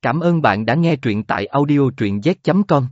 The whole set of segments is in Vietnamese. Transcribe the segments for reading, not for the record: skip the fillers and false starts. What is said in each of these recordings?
Cảm ơn bạn đã nghe truyện tại audio truyện z.com.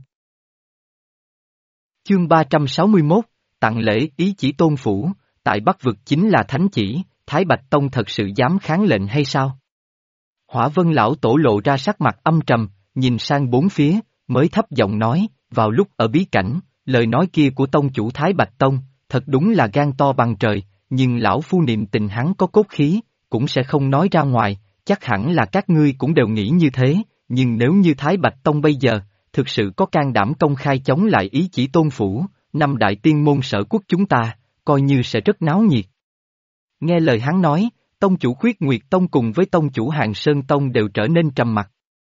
Chương 361, tặng lễ ý chỉ tôn phủ, tại Bắc vực chính là thánh chỉ, Thái Bạch Tông thật sự dám kháng lệnh hay sao? Hỏa Vân lão tổ lộ ra sắc mặt âm trầm, nhìn sang bốn phía, mới thấp giọng nói, vào lúc ở bí cảnh, lời nói kia của tông chủ Thái Bạch Tông, thật đúng là gan to bằng trời, nhưng lão phu niệm tình hắn có cốt khí, cũng sẽ không nói ra ngoài, chắc hẳn là các ngươi cũng đều nghĩ như thế, nhưng nếu như Thái Bạch Tông bây giờ, thực sự có can đảm công khai chống lại ý chỉ tôn phủ, năm đại tiên môn sở quốc chúng ta, coi như sẽ rất náo nhiệt. Nghe lời hắn nói, tông chủ Khuyết Nguyệt Tông cùng với tông chủ Hàng Sơn Tông đều trở nên trầm mặc.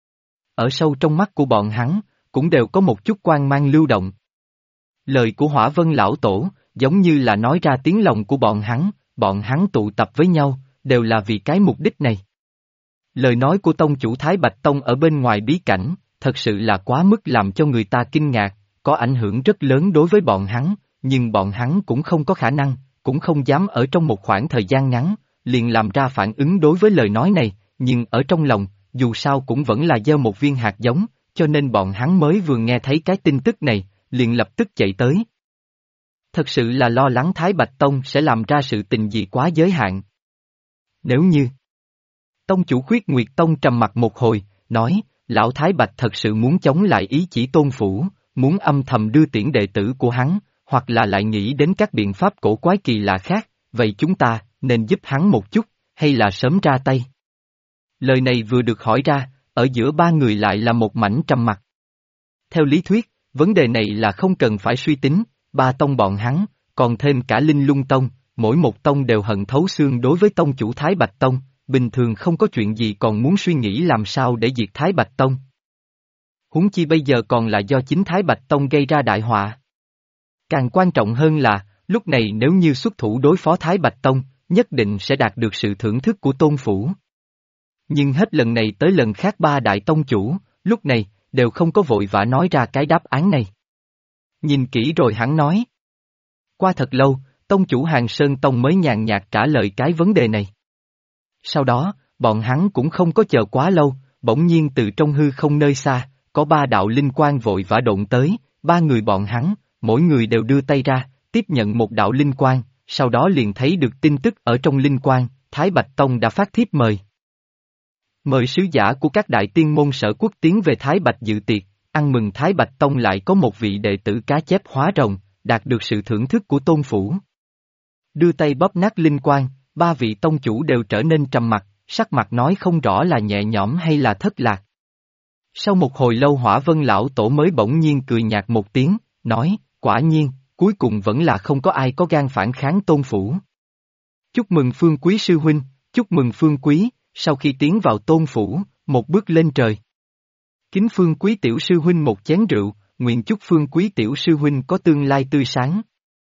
Ở sâu trong mắt của bọn hắn, cũng đều có một chút quang mang lưu động. Lời của Hỏa Vân lão tổ, giống như là nói ra tiếng lòng của bọn hắn tụ tập với nhau, đều là vì cái mục đích này. Lời nói của tông chủ Thái Bạch Tông ở bên ngoài bí cảnh, thật sự là quá mức làm cho người ta kinh ngạc, có ảnh hưởng rất lớn đối với bọn hắn, nhưng bọn hắn cũng không có khả năng, cũng không dám ở trong một khoảng thời gian ngắn, liền làm ra phản ứng đối với lời nói này, nhưng ở trong lòng, dù sao cũng vẫn là gieo một viên hạt giống, cho nên bọn hắn mới vừa nghe thấy cái tin tức này, liền lập tức chạy tới. Thật sự là lo lắng Thái Bạch Tông sẽ làm ra sự tình gì quá giới hạn. Nếu như tông chủ Khuyết Nguyệt Tông trầm mặt một hồi, nói, lão Thái Bạch thật sự muốn chống lại ý chỉ tôn phủ, muốn âm thầm đưa tiễn đệ tử của hắn, hoặc là lại nghĩ đến các biện pháp cổ quái kỳ lạ khác, vậy chúng ta, nên giúp hắn một chút, hay là sớm ra tay? Lời này vừa được hỏi ra, ở giữa ba người lại là một mảnh trầm mặc. Theo lý thuyết, vấn đề này là không cần phải suy tính, ba tông bọn hắn, còn thêm cả Linh Lung Tông, mỗi một tông đều hận thấu xương đối với tông chủ Thái Bạch Tông, bình thường không có chuyện gì còn muốn suy nghĩ làm sao để diệt Thái Bạch Tông. Huống chi bây giờ còn là do chính Thái Bạch Tông gây ra đại họa. Càng quan trọng hơn là, lúc này nếu như xuất thủ đối phó Thái Bạch Tông, nhất định sẽ đạt được sự thưởng thức của tôn phủ. Nhưng hết lần này tới lần khác ba đại tông chủ, lúc này, đều không có vội vã nói ra cái đáp án này. Nhìn kỹ rồi hắn nói. Qua thật lâu, tông chủ Hàng Sơn Tông mới nhàn nhạt trả lời cái vấn đề này. Sau đó, bọn hắn cũng không có chờ quá lâu, bỗng nhiên từ trong hư không nơi xa, có ba đạo linh quang vội vã độn tới, ba người bọn hắn, mỗi người đều đưa tay ra, tiếp nhận một đạo linh quang, sau đó liền thấy được tin tức ở trong linh quang, Thái Bạch Tông đã phát thiếp mời. Mời sứ giả của các đại tiên môn sở quốc tiến về Thái Bạch dự tiệc, ăn mừng Thái Bạch Tông lại có một vị đệ tử cá chép hóa rồng, đạt được sự thưởng thức của tôn phủ. Đưa tay bóp nát linh quang, ba vị tông chủ đều trở nên trầm mặc, sắc mặt nói không rõ là nhẹ nhõm hay là thất lạc. Sau một hồi lâu Hỏa Vân lão tổ mới bỗng nhiên cười nhạt một tiếng, nói, quả nhiên, cuối cùng vẫn là không có ai có gan phản kháng tôn phủ. Chúc mừng Phương Quý sư huynh, chúc mừng Phương Quý, sau khi tiến vào tôn phủ, một bước lên trời. Kính Phương Quý tiểu sư huynh một chén rượu, nguyện chúc Phương Quý tiểu sư huynh có tương lai tươi sáng.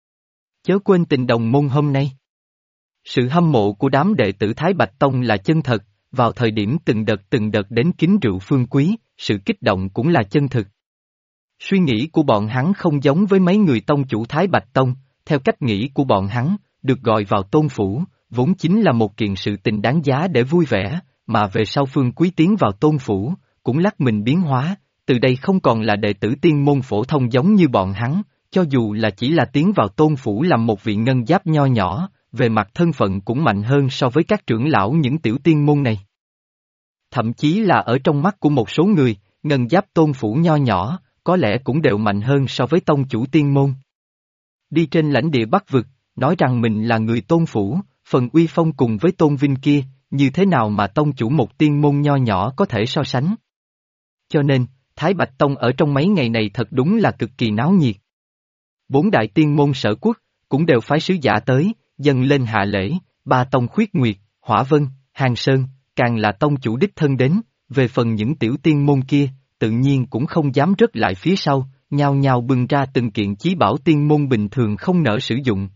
Chớ quên tình đồng môn hôm nay. Sự hâm mộ của đám đệ tử Thái Bạch Tông là chân thật, vào thời điểm từng đợt đến kính rượu Phương Quý, sự kích động cũng là chân thực. Suy nghĩ của bọn hắn không giống với mấy người tông chủ Thái Bạch Tông, theo cách nghĩ của bọn hắn, được gọi vào tôn phủ, vốn chính là một kiện sự tình đáng giá để vui vẻ, mà về sau Phương Quý tiến vào tôn phủ, cũng lắc mình biến hóa, từ đây không còn là đệ tử tiên môn phổ thông giống như bọn hắn, cho dù là chỉ là tiến vào tôn phủ làm một vị ngân giáp nho nhỏ, về mặt thân phận cũng mạnh hơn so với các trưởng lão những tiểu tiên môn này. Thậm chí là ở trong mắt của một số người, ngân giáp tôn phủ nho nhỏ, có lẽ cũng đều mạnh hơn so với tông chủ tiên môn. Đi trên lãnh địa Bắc vực, nói rằng mình là người tôn phủ, phần uy phong cùng với tôn vinh kia, như thế nào mà tông chủ một tiên môn nho nhỏ có thể so sánh. Cho nên, Thái Bạch Tông ở trong mấy ngày này thật đúng là cực kỳ náo nhiệt. Bốn đại tiên môn sở quốc, cũng đều phái sứ giả tới, dâng lên hạ lễ, ba tông Khuyết Nguyệt, Hỏa Vân, Hàng Sơn, càng là tông chủ đích thân đến, về phần những tiểu tiên môn kia, tự nhiên cũng không dám rớt lại phía sau, nhao nhao bưng ra từng kiện chí bảo tiên môn bình thường không nỡ sử dụng.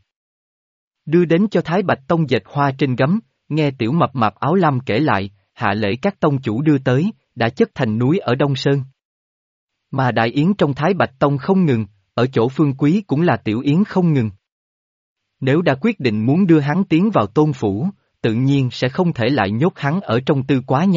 Đưa đến cho Thái Bạch Tông dệt hoa trên gấm, nghe tiểu mập mạp áo lam kể lại, hạ lễ các tông chủ đưa tới, đã chất thành núi ở Đông Sơn. Mà đại yến trong Thái Bạch Tông không ngừng, ở chỗ Phương Quý cũng là tiểu yến không ngừng. Nếu đã quyết định muốn đưa hắn tiến vào tôn phủ, tự nhiên sẽ không thể lại nhốt hắn ở trong tư quá nhai,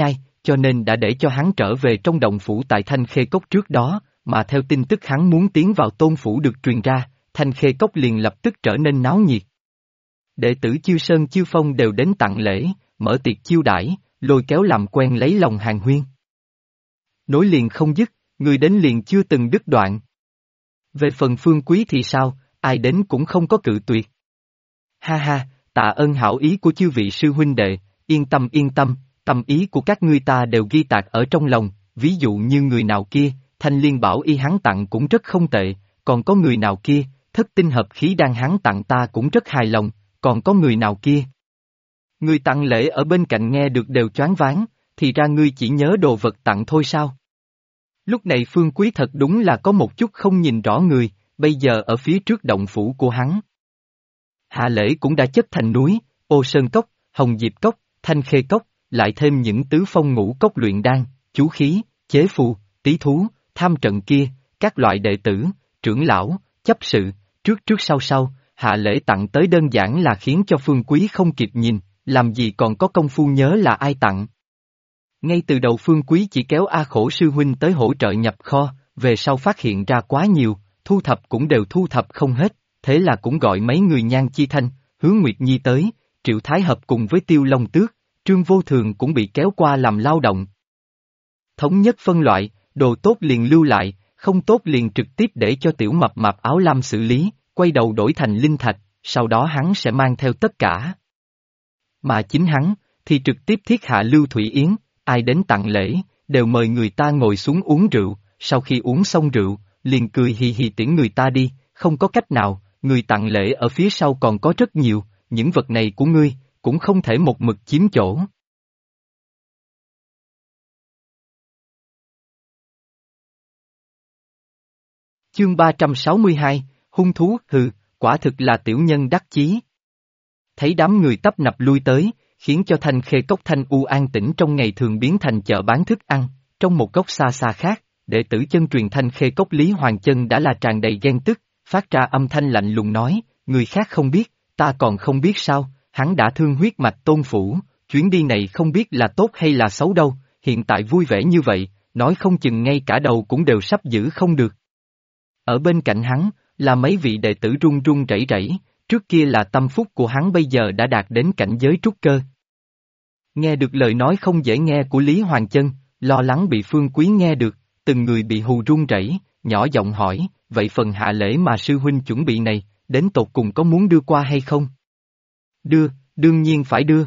cho nên đã để cho hắn trở về trong động phủ tại Thanh Khê Cốc trước đó, mà theo tin tức hắn muốn tiến vào tôn phủ được truyền ra, Thanh Khê Cốc liền lập tức trở nên náo nhiệt. Đệ tử Chiêu Sơn Chiêu Phong đều đến tặng lễ, mở tiệc chiêu đãi, lôi kéo làm quen lấy lòng hàng huyên. Nối liền không dứt, người đến liền chưa từng đứt đoạn. Về phần Phương Quý thì sao, ai đến cũng không có cự tuyệt. Ha ha, tạ ơn hảo ý của chư vị sư huynh đệ, yên tâm, tâm ý của các ngươi ta đều ghi tạc ở trong lòng, ví dụ như người nào kia, thanh liên bảo y hắn tặng cũng rất không tệ, còn có người nào kia, thất tinh hợp khí đan hắn tặng ta cũng rất hài lòng, còn có người nào kia. Người tặng lễ ở bên cạnh nghe được đều choáng váng, thì ra ngươi chỉ nhớ đồ vật tặng thôi sao? Lúc này Phương Quý thật đúng là có một chút không nhìn rõ người, bây giờ ở phía trước động phủ của hắn. Hạ lễ cũng đã chất thành núi, Ô Sơn Cốc, Hồng Diệp Cốc, Thanh Khê Cốc, lại thêm những tứ phong ngũ cốc luyện đan, chú khí, chế phù, tí thú, tham trận kia, các loại đệ tử, trưởng lão, chấp sự, trước sau, hạ lễ tặng tới đơn giản là khiến cho Phương Quý không kịp nhìn, làm gì còn có công phu nhớ là ai tặng. Ngay từ đầu Phương Quý chỉ kéo A Khổ sư huynh tới hỗ trợ nhập kho, về sau phát hiện ra quá nhiều, thu thập cũng đều thu thập không hết, thế là cũng gọi mấy người Nhan Chi Thanh, Hướng Nguyệt Nhi tới, Triệu Thái Hợp cùng với Tiêu Long Tước, Trương Vô Thường cũng bị kéo qua làm lao động. Thống nhất phân loại, đồ tốt liền lưu lại, không tốt liền trực tiếp để cho tiểu mập mạp áo lam xử lý, quay đầu đổi thành linh thạch, sau đó hắn sẽ mang theo tất cả. Mà chính hắn, thì trực tiếp thiết hạ Lưu Thủy Yến, ai đến tặng lễ, đều mời người ta ngồi xuống uống rượu, sau khi uống xong rượu, liền cười hì hì tiễn người ta đi, không có cách nào, người tặng lễ ở phía sau còn có rất nhiều, những vật này của ngươi, cũng không thể một mực chiếm chỗ. Chương 362, hung thú, hừ, quả thực là tiểu nhân đắc chí. Thấy đám người tấp nập lui tới, khiến cho Thanh Khê Cốc thanh u an tĩnh trong ngày thường biến thành chợ bán thức ăn, trong một góc xa xa khác, đệ tử chân truyền Thanh Khê Cốc Lý Hoàng Chân đã là tràn đầy ghen tức, phát ra âm thanh lạnh lùng nói, người khác không biết, ta còn không biết sao, hắn đã thương huyết mạch tôn phủ, chuyến đi này không biết là tốt hay là xấu đâu, hiện tại vui vẻ như vậy, nói không chừng ngay cả đầu cũng đều sắp giữ không được. Ở bên cạnh hắn, là mấy vị đệ tử run run rẩy rẩy, trước kia là tâm phúc của hắn bây giờ đã đạt đến cảnh giới trúc cơ. Nghe được lời nói không dễ nghe của Lý Hoàng Chân, lo lắng bị Phương Quý nghe được, từng người bị hù run rẩy, nhỏ giọng hỏi, vậy phần hạ lễ mà sư huynh chuẩn bị này, đến tột cùng có muốn đưa qua hay không? Đưa, đương nhiên phải đưa.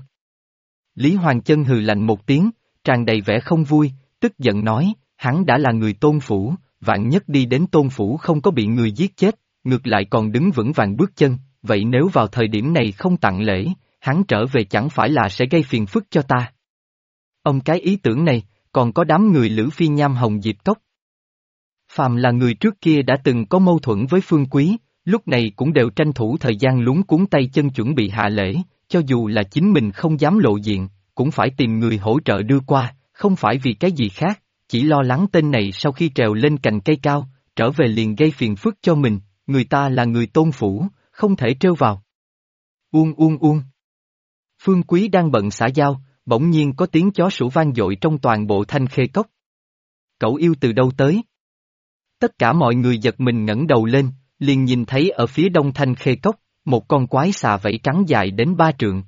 Lý Hoàng Chân hừ lạnh một tiếng, tràn đầy vẻ không vui, tức giận nói, hắn đã là người tôn phủ, vạn nhất đi đến tôn phủ không có bị người giết chết, ngược lại còn đứng vững vàng bước chân, vậy nếu vào thời điểm này không tặng lễ, hắn trở về chẳng phải là sẽ gây phiền phức cho ta. Ông cái ý tưởng này, còn có đám người Lữ Phi Nham Hồng Diệp Cốc. Phàm là người trước kia đã từng có mâu thuẫn với Phương Quý, lúc này cũng đều tranh thủ thời gian luống cuống tay chân chuẩn bị hạ lễ, cho dù là chính mình không dám lộ diện, cũng phải tìm người hỗ trợ đưa qua, không phải vì cái gì khác, chỉ lo lắng tên này sau khi trèo lên cành cây cao, trở về liền gây phiền phức cho mình, người ta là người tôn phủ, không thể trêu vào. Uông. Phương Quý đang bận xã giao, bỗng nhiên có tiếng chó sủa vang dội trong toàn bộ Thanh Khê Cốc. Cậu yêu từ đâu tới? Tất cả mọi người giật mình ngẩng đầu lên, liền nhìn thấy ở phía đông Thanh Khê Cốc, một con quái xà vảy trắng dài đến 3 trượng.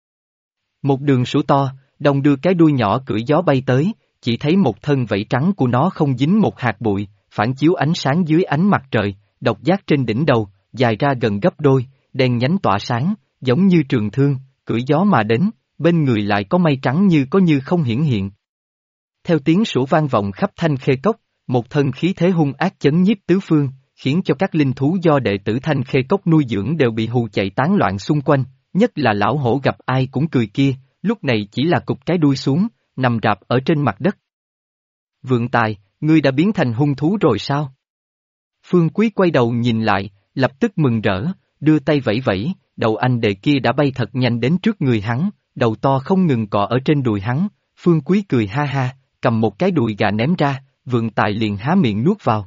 Một đường sủa to, đồng đưa cái đuôi nhỏ cưỡi gió bay tới, chỉ thấy một thân vảy trắng của nó không dính một hạt bụi, phản chiếu ánh sáng dưới ánh mặt trời, độc giác trên đỉnh đầu, dài ra gần gấp đôi, đen nhánh tỏa sáng, giống như trường thương, cưỡi gió mà đến, bên người lại có mây trắng như có như không hiển hiện. Theo tiếng sủa vang vọng khắp Thanh Khê Cốc, một thân khí thế hung ác chấn nhiếp tứ phương, khiến cho các linh thú do đệ tử Thanh Khê Cốc nuôi dưỡng đều bị hù chạy tán loạn xung quanh, nhất là lão hổ gặp ai cũng cười kia, lúc này chỉ là cụp cái đuôi xuống, nằm rạp ở trên mặt đất. Vượng Tài, ngươi đã biến thành hung thú rồi sao? Phương Quý quay đầu nhìn lại, lập tức mừng rỡ, đưa tay vẫy vẫy, đầu anh đệ kia đã bay thật nhanh đến trước người hắn, đầu to không ngừng cọ ở trên đùi hắn, Phương Quý cười ha ha, cầm một cái đùi gà ném ra, Vượng Tài liền há miệng nuốt vào.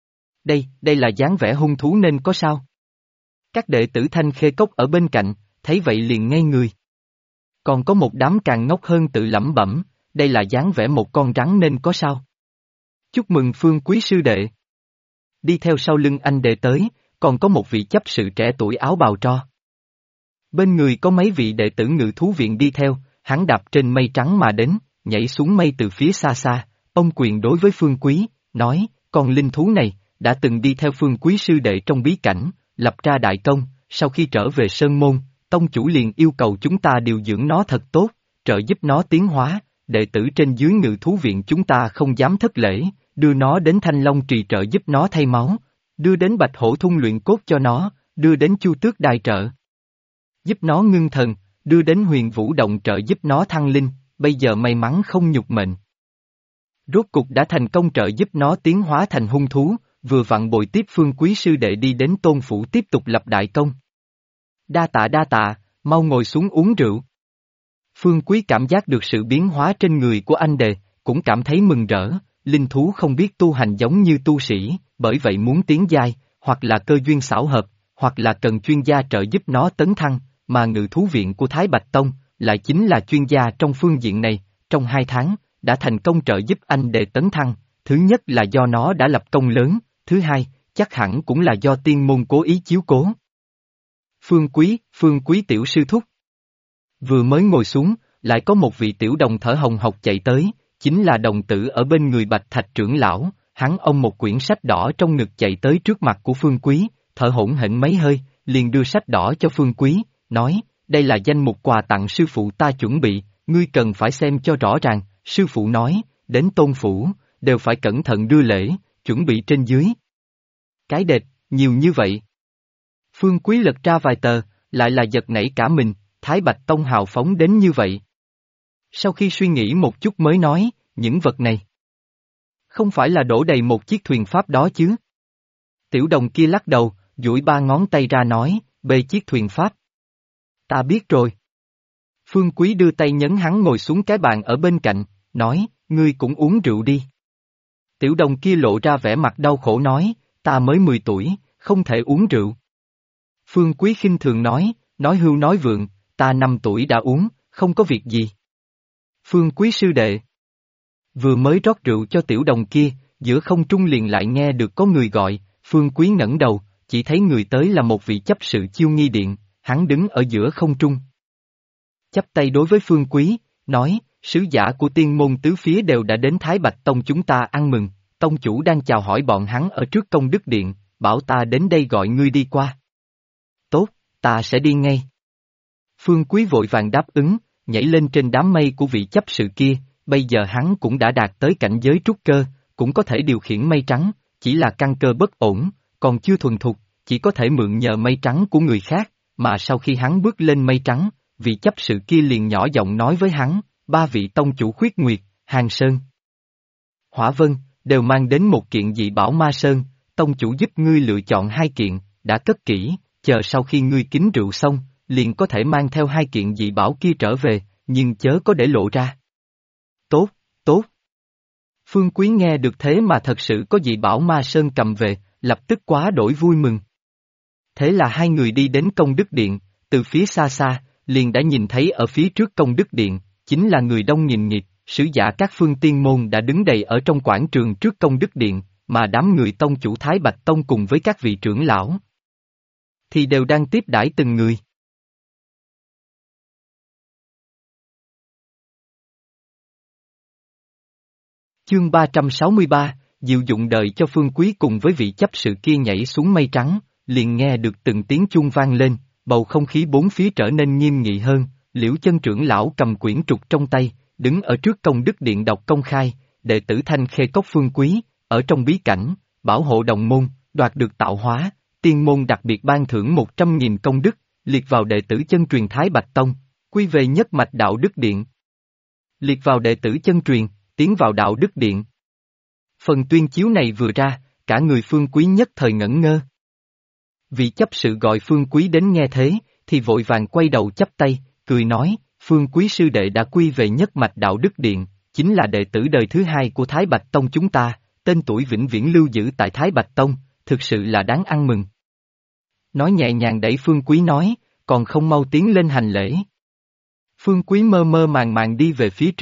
Đây là dáng vẻ hung thú nên có sao? Các đệ tử Thanh Khê Cốc ở bên cạnh, thấy vậy liền ngây người. Còn có một đám càng ngốc hơn tự lẩm bẩm, đây là dáng vẻ một con rắn nên có sao? Chúc mừng Phương Quý sư đệ. Đi theo sau lưng anh đệ tới, còn có một vị chấp sự trẻ tuổi áo bào tro. Bên người có mấy vị đệ tử ngự thú viện đi theo, hắn đạp trên mây trắng mà đến, nhảy xuống mây từ phía xa xa, ông quyền đối với Phương Quý, nói, con linh thú này, đã từng đi theo Phương Quý sư đệ trong bí cảnh, lập ra đại công, sau khi trở về Sơn Môn, tông chủ liền yêu cầu chúng ta điều dưỡng nó thật tốt, trợ giúp nó tiến hóa, đệ tử trên dưới ngự thú viện chúng ta không dám thất lễ, đưa nó đến Thanh Long trì trợ giúp nó thay máu, đưa đến Bạch Hổ thung luyện cốt cho nó, đưa đến Chu Tước đài trợ giúp nó ngưng thần, đưa đến Huyền Vũ động trợ giúp nó thăng linh, bây giờ may mắn không nhục mệnh. Rốt cục đã thành công trợ giúp nó tiến hóa thành hung thú, vừa vặn bồi tiếp Phương Quý sư đệ đi đến Tôn phủ tiếp tục lập đại công. Đa tạ, mau ngồi xuống uống rượu. Phương Quý cảm giác được sự biến hóa trên người của anh đệ, cũng cảm thấy mừng rỡ, linh thú không biết tu hành giống như tu sĩ, bởi vậy muốn tiến giai, hoặc là cơ duyên xảo hợp, hoặc là cần chuyên gia trợ giúp nó tấn thăng, mà ngự thú viện của Thái Bạch Tông, lại chính là chuyên gia trong phương diện này, trong 2 tháng, đã thành công trợ giúp anh đệ tấn thăng, thứ nhất là do nó đã lập công lớn, thứ hai, chắc hẳn cũng là do tiên môn cố ý chiếu cố. Phương Quý tiểu sư thúc. Vừa mới ngồi xuống, lại có một vị tiểu đồng thở hồng hộc chạy tới, chính là đồng tử ở bên người Bạch Thạch trưởng lão, hắn ôm một quyển sách đỏ trong ngực chạy tới trước mặt của Phương Quý, thở hổn hển mấy hơi, liền đưa sách đỏ cho Phương Quý, nói, đây là danh mục quà tặng sư phụ ta chuẩn bị, ngươi cần phải xem cho rõ ràng, sư phụ nói, đến Tôn phủ, đều phải cẩn thận đưa lễ, chuẩn bị trên dưới. Cái đệt, nhiều như vậy. Phương Quý lật ra vài tờ, lại là giật nảy cả mình, Thái Bạch Tông hào phóng đến như vậy. Sau khi suy nghĩ một chút mới nói, những vật này không phải là đổ đầy một chiếc thuyền pháp đó chứ. Tiểu đồng kia lắc đầu, duỗi 3 ngón tay ra nói, bê chiếc thuyền pháp. Ta biết rồi. Phương Quý đưa tay nhấn hắn ngồi xuống cái bàn ở bên cạnh, nói, ngươi cũng uống rượu đi. Tiểu đồng kia lộ ra vẻ mặt đau khổ nói, ta mới 10 tuổi, không thể uống rượu. Phương Quý khinh thường nói hưu nói vượng, ta 5 tuổi đã uống, không có việc gì. Phương Quý sư đệ. Vừa mới rót rượu cho tiểu đồng kia, giữa không trung liền lại nghe được có người gọi, Phương Quý ngẩng đầu, chỉ thấy người tới là một vị chấp sự Chiêu Nghi Điện, hắn đứng ở giữa không trung. Chắp tay đối với Phương Quý, nói, sứ giả của tiên môn tứ phía đều đã đến Thái Bạch Tông chúng ta ăn mừng, tông chủ đang chào hỏi bọn hắn ở trước Công Đức Điện, bảo ta đến đây gọi ngươi đi qua. Tốt, ta sẽ đi ngay. Phương Quý vội vàng đáp ứng, nhảy lên trên đám mây của vị chấp sự kia, bây giờ hắn cũng đã đạt tới cảnh giới trúc cơ, cũng có thể điều khiển mây trắng, chỉ là căn cơ bất ổn, còn chưa thuần thục, chỉ có thể mượn nhờ mây trắng của người khác, mà sau khi hắn bước lên mây trắng, vị chấp sự kia liền nhỏ giọng nói với hắn, 3 vị tông chủ Khuyết Nguyệt, Hàng Sơn, Hỏa Vân, đều mang đến một kiện dị bảo Ma Sơn, tông chủ giúp ngươi lựa chọn 2 kiện, đã cất kỹ, chờ sau khi ngươi kính rượu xong, liền có thể mang theo 2 kiện dị bảo kia trở về, nhưng chớ có để lộ ra. Tốt, tốt. Phương Quý nghe được thế mà thật sự có dị bảo Ma Sơn cầm về, lập tức quá đổi vui mừng. Thế là 2 người đi đến Công Đức Điện, từ phía xa xa, liền đã nhìn thấy ở phía trước Công Đức Điện, chính là người đông nghìn nghịt, sứ giả các phương tiên môn đã đứng đầy ở trong quảng trường trước Công Đức Điện, mà đám người tông chủ Thái Bạch Tông cùng với các vị trưởng lão thì đều đang tiếp đãi từng người. Chương 363, diệu dụng đời cho Phương Quý cùng với vị chấp sự kia nhảy xuống mây trắng, liền nghe được từng tiếng chuông vang lên, bầu không khí bốn phía trở nên nghiêm nghị hơn, Liễu Chân trưởng lão cầm quyển trục trong tay, đứng ở trước Công Đức Điện đọc công khai, đệ tử Thanh Khê Cốc Phương Quý, ở trong bí cảnh, bảo hộ đồng môn, đoạt được tạo hóa, tiên môn đặc biệt ban thưởng 100.000 công đức, liệt vào đệ tử chân truyền Thái Bạch Tông, quy về nhất mạch đạo đức điện. Liệt vào đệ tử chân truyền, tiến vào đạo đức điện. Phần tuyên chiếu này vừa ra, cả người Phương Quý nhất thời ngẩn ngơ. Vị chấp sự gọi Phương Quý đến nghe thế, thì vội vàng quay đầu chắp tay, cười nói, Phương Quý sư đệ đã quy về nhất mạch đạo đức điện, chính là đệ tử đời thứ 2 của Thái Bạch Tông chúng ta, tên tuổi vĩnh viễn lưu giữ tại Thái Bạch Tông, thực sự là đáng ăn mừng. Nói nhẹ nhàng đẩy Phương Quý nói, còn không mau tiến lên hành lễ. Phương Quý mơ mơ màng màng đi về phía trước,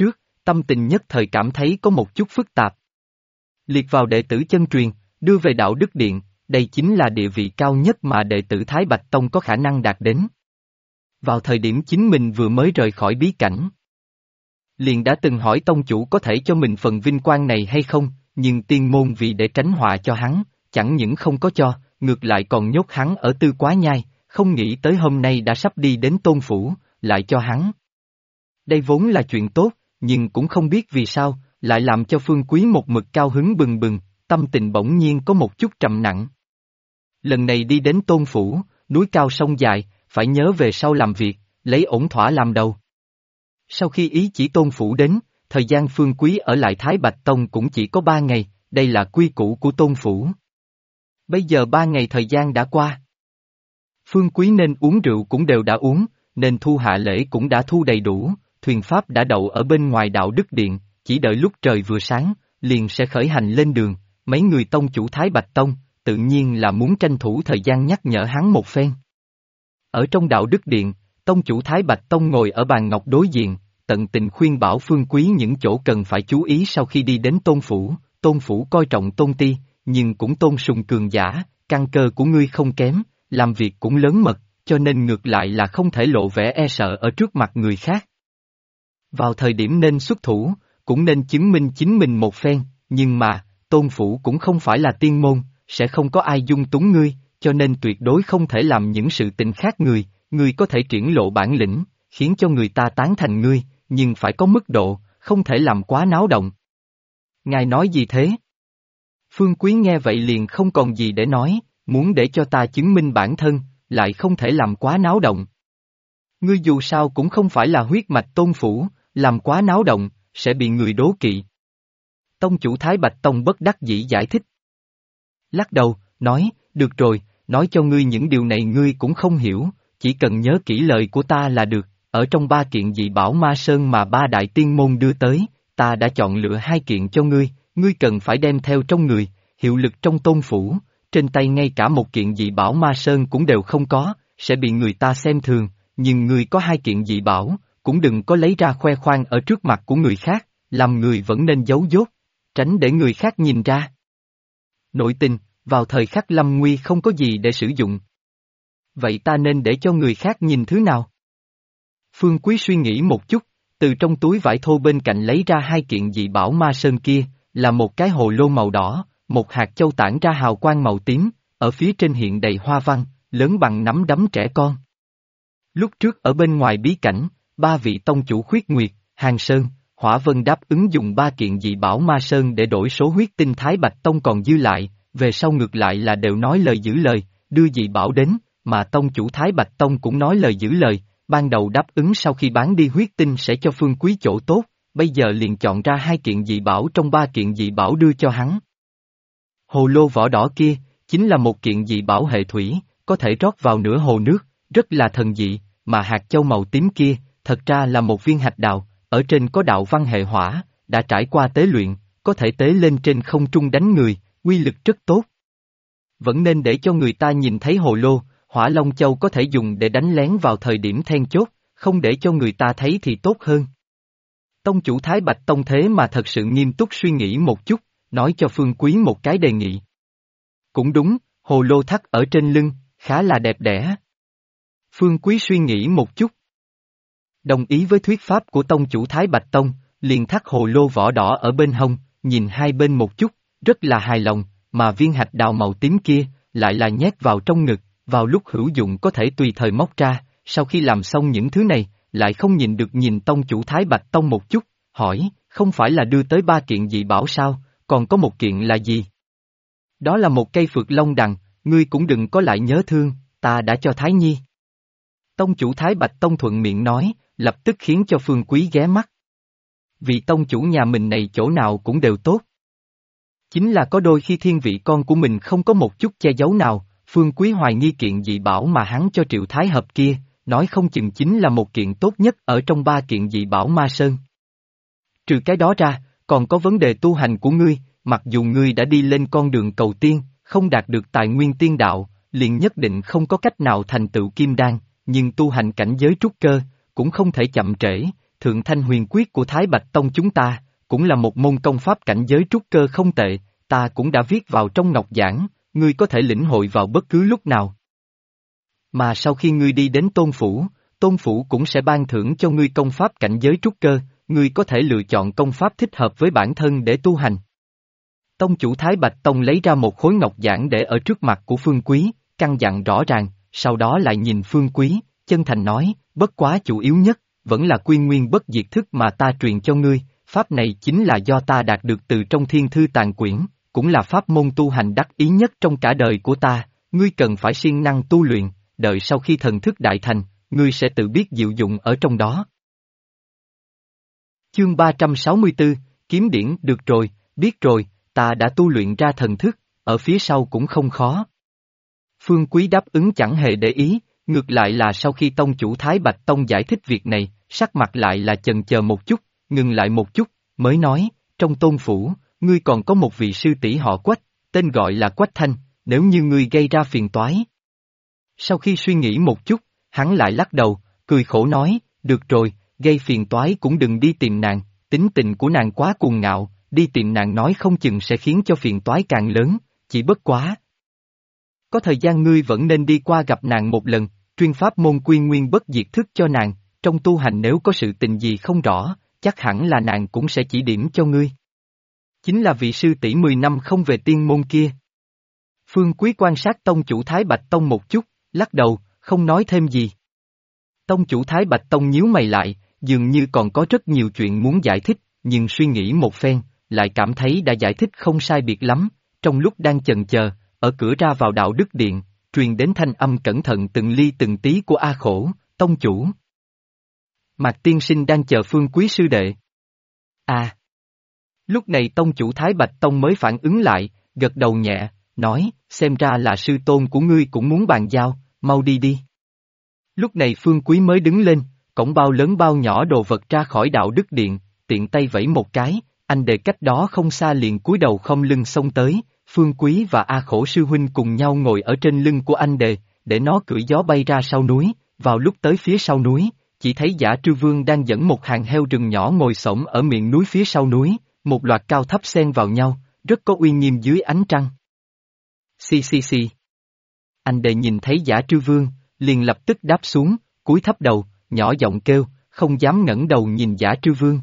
tâm tình nhất thời cảm thấy có một chút phức tạp. Liệt vào đệ tử chân truyền, đưa về đạo đức điện, đây chính là địa vị cao nhất mà đệ tử Thái Bạch Tông có khả năng đạt đến. Vào thời điểm chính mình vừa mới rời khỏi bí cảnh, liền đã từng hỏi tông chủ có thể cho mình phần vinh quang này hay không, nhưng tiên môn vì để tránh họa cho hắn, chẳng những không có cho, ngược lại còn nhốt hắn ở Tư Quá Nhai, không nghĩ tới hôm nay đã sắp đi đến Tôn Phủ, lại cho hắn. Đây vốn là chuyện tốt, nhưng cũng không biết vì sao, lại làm cho Phương Quý một mực cao hứng bừng bừng, tâm tình bỗng nhiên có một chút trầm nặng. Lần này đi đến Tôn Phủ, núi cao sông dài, phải nhớ về sau làm việc, lấy ổn thỏa làm đầu. Sau khi ý chỉ Tôn Phủ đến, thời gian Phương Quý ở lại Thái Bạch Tông cũng chỉ có 3 ngày, đây là quy củ của Tôn Phủ. Bây giờ 3 ngày thời gian đã qua. Phương Quý nên uống rượu cũng đều đã uống, nên thu hạ lễ cũng đã thu đầy đủ, thuyền pháp đã đậu ở bên ngoài đạo đức điện, chỉ đợi lúc trời vừa sáng, liền sẽ khởi hành lên đường, mấy người tông chủ Thái Bạch Tông, tự nhiên là muốn tranh thủ thời gian nhắc nhở hắn một phen. Ở trong đạo đức điện, tông chủ Thái Bạch Tông ngồi ở bàn ngọc đối diện, tận tình khuyên bảo Phương Quý những chỗ cần phải chú ý sau khi đi đến Tôn Phủ coi trọng Tôn Ti, nhưng cũng tôn sùng cường giả, căn cơ của ngươi không kém, làm việc cũng lớn mật, cho nên ngược lại là không thể lộ vẻ e sợ ở trước mặt người khác. Vào thời điểm nên xuất thủ, cũng nên chứng minh chính mình một phen, nhưng mà, Tôn Phủ cũng không phải là tiên môn, sẽ không có ai dung túng ngươi, cho nên tuyệt đối không thể làm những sự tình khác ngươi có thể triển lộ bản lĩnh, khiến cho người ta tán thành ngươi, nhưng phải có mức độ, không thể làm quá náo động. Ngài nói gì thế? Phương Quý nghe vậy liền không còn gì để nói, muốn để cho ta chứng minh bản thân, lại không thể làm quá náo động. Ngươi dù sao cũng không phải là huyết mạch Tôn Phủ, làm quá náo động, sẽ bị người đố kỵ. Tông chủ Thái Bạch Tông bất đắc dĩ giải thích. Lắc đầu, nói, được rồi, nói cho ngươi những điều này ngươi cũng không hiểu, chỉ cần nhớ kỹ lời của ta là được, ở trong 3 kiện dị bảo Ma Sơn mà 3 đại tiên môn đưa tới, ta đã chọn lựa 2 kiện cho ngươi cần phải đem theo trong người, hiệu lực trong Tôn Phủ, trên tay ngay cả một kiện dị bảo Ma Sơn cũng đều không có, sẽ bị người ta xem thường, nhưng ngươi có 2 kiện dị bảo, cũng đừng có lấy ra khoe khoang ở trước mặt của người khác, làm người vẫn nên giấu dốt, tránh để người khác nhìn ra. Nội tình, vào thời khắc lâm nguy không có gì để sử dụng. Vậy ta nên để cho người khác nhìn thứ nào? Phương Quý suy nghĩ một chút, từ trong túi vải thô bên cạnh lấy ra 2 kiện dị bảo Ma Sơn kia, là một cái hồ lô màu đỏ, một hạt châu tản ra hào quang màu tím, ở phía trên hiện đầy hoa văn, lớn bằng nắm đấm trẻ con. Lúc trước ở bên ngoài bí cảnh, 3 vị tông chủ Khuyết Nguyệt, Hàng Sơn, Hỏa Vân đáp ứng dùng 3 kiện dị bảo Ma Sơn để đổi số huyết tinh Thái Bạch Tông còn dư lại, về sau ngược lại là đều nói lời giữ lời, đưa dị bảo đến, mà tông chủ Thái Bạch Tông cũng nói lời giữ lời, ban đầu đáp ứng sau khi bán đi huyết tinh sẽ cho Phương Quý chỗ tốt, bây giờ liền chọn ra 2 kiện dị bảo trong 3 kiện dị bảo đưa cho hắn. Hồ lô vỏ đỏ kia, chính là một kiện dị bảo hệ thủy, có thể rót vào nửa hồ nước, rất là thần dị, mà hạt châu màu tím kia, thật ra là một viên hạch đào, ở trên có đạo văn hệ hỏa, đã trải qua tế luyện, có thể tế lên trên không trung đánh người, uy lực rất tốt. Vẫn nên để cho người ta nhìn thấy hồ lô, Hỏa Long Châu có thể dùng để đánh lén vào thời điểm then chốt, không để cho người ta thấy thì tốt hơn. Tông chủ Thái Bạch Tông thế mà thật sự nghiêm túc suy nghĩ một chút, nói cho Phương Quý một cái đề nghị. Cũng đúng, hồ lô thắt ở trên lưng, khá là đẹp đẽ. Phương Quý suy nghĩ một chút. Đồng ý với thuyết pháp của tông chủ Thái Bạch Tông, liền thắt hồ lô vỏ đỏ ở bên hông, nhìn hai bên một chút, rất là hài lòng, mà viên hạch đào màu tím kia, lại là nhét vào trong ngực, vào lúc hữu dụng có thể tùy thời móc ra, sau khi làm xong những thứ này, lại không nhìn được nhìn tông chủ Thái Bạch Tông một chút, hỏi, không phải là đưa tới 3 kiện dị bảo sao, còn có một kiện là gì? Đó là một cây phượng long đằng, ngươi cũng đừng có lại nhớ thương, ta đã cho Thái Nhi. Tông chủ Thái Bạch Tông thuận miệng nói, lập tức khiến cho Phương Quý ghé mắt. Vị tông chủ nhà mình này chỗ nào cũng đều tốt. Chính là có đôi khi thiên vị con của mình không có một chút che giấu nào, Phương Quý hoài nghi kiện dị bảo mà hắn cho Triệu Thái Hợp kia, nói không chừng chính là một kiện tốt nhất ở trong 3 kiện dị bảo Ma Sơn. Trừ cái đó ra, còn có vấn đề tu hành của ngươi, mặc dù ngươi đã đi lên con đường cầu tiên, không đạt được tài nguyên tiên đạo, liền nhất định không có cách nào thành tựu kim đan, nhưng tu hành cảnh giới trúc cơ, cũng không thể chậm trễ, Thượng Thanh Huyền Quyết của Thái Bạch Tông chúng ta, cũng là một môn công pháp cảnh giới trúc cơ không tệ, ta cũng đã viết vào trong ngọc giảng, ngươi có thể lĩnh hội vào bất cứ lúc nào. Mà sau khi ngươi đi đến Tôn Phủ cũng sẽ ban thưởng cho ngươi công pháp cảnh giới trúc cơ, ngươi có thể lựa chọn công pháp thích hợp với bản thân để tu hành. Tông chủ Thái Bạch Tông lấy ra một khối ngọc giản để ở trước mặt của Phương Quý, căn dặn rõ ràng, sau đó lại nhìn Phương Quý, chân thành nói, bất quá chủ yếu nhất, vẫn là quy nguyên bất diệt thức mà ta truyền cho ngươi, pháp này chính là do ta đạt được từ trong thiên thư tàng quyển, cũng là pháp môn tu hành đắc ý nhất trong cả đời của ta, ngươi cần phải siêng năng tu luyện, đợi sau khi thần thức đại thành, ngươi sẽ tự biết diệu dụng ở trong đó. Chương 364, Kiếm Điển. Được rồi, biết rồi, ta đã tu luyện ra thần thức, ở phía sau cũng không khó. Phương Quý đáp ứng chẳng hề để ý, ngược lại là sau khi tông chủ Thái Bạch Tông giải thích việc này, sắc mặt lại là chần chờ một chút, ngừng lại một chút, mới nói, trong Tôn Phủ, ngươi còn có một vị sư tỷ họ Quách, tên gọi là Quách Thanh, nếu như ngươi gây ra phiền toái. Sau khi suy nghĩ một chút, hắn lại lắc đầu, cười khổ nói, được rồi, gây phiền toái cũng đừng đi tìm nàng, tính tình của nàng quá cuồng ngạo, đi tìm nàng nói không chừng sẽ khiến cho phiền toái càng lớn, chỉ bất quá. Có thời gian ngươi vẫn nên đi qua gặp nàng một lần, truyền pháp môn quy nguyên bất diệt thức cho nàng, trong tu hành nếu có sự tình gì không rõ, chắc hẳn là nàng cũng sẽ chỉ điểm cho ngươi. Chính là vị sư tỷ 10 năm không về tiên môn kia. Phương Quý quan sát tông chủ Thái Bạch Tông một chút, lắc đầu, không nói thêm gì. Tông chủ Thái Bạch Tông nhíu mày lại, dường như còn có rất nhiều chuyện muốn giải thích, nhưng suy nghĩ một phen, lại cảm thấy đã giải thích không sai biệt lắm, trong lúc đang chần chờ, ở cửa ra vào đạo đức điện, truyền đến thanh âm cẩn thận từng ly từng tí của A Khổ, tông chủ. Mạc tiên sinh đang chờ Phương Quý sư đệ. À! Lúc này tông chủ Thái Bạch Tông mới phản ứng lại, gật đầu nhẹ, nói, xem ra là sư tôn của ngươi cũng muốn bàn giao, mau đi đi. Lúc này Phương Quý mới đứng lên, cổng bao lớn bao nhỏ đồ vật ra khỏi đạo đức điện, tiện tay vẫy một cái, anh đệ cách đó không xa liền cúi đầu không lưng xông tới, Phương Quý và A Khổ sư huynh cùng nhau ngồi ở trên lưng của anh đệ, để nó cưỡi gió bay ra sau núi, vào lúc tới phía sau núi, chỉ thấy Giả Trư Vương đang dẫn một hàng heo rừng nhỏ ngồi xổm ở miệng núi phía sau núi, một loạt cao thấp xen vào nhau, rất có uy nghiêm dưới ánh trăng. Xì xì xì. Anh đệ nhìn thấy Giả Trư Vương, liền lập tức đáp xuống, cúi thấp đầu, nhỏ giọng kêu, không dám ngẩng đầu nhìn Giả Trư Vương.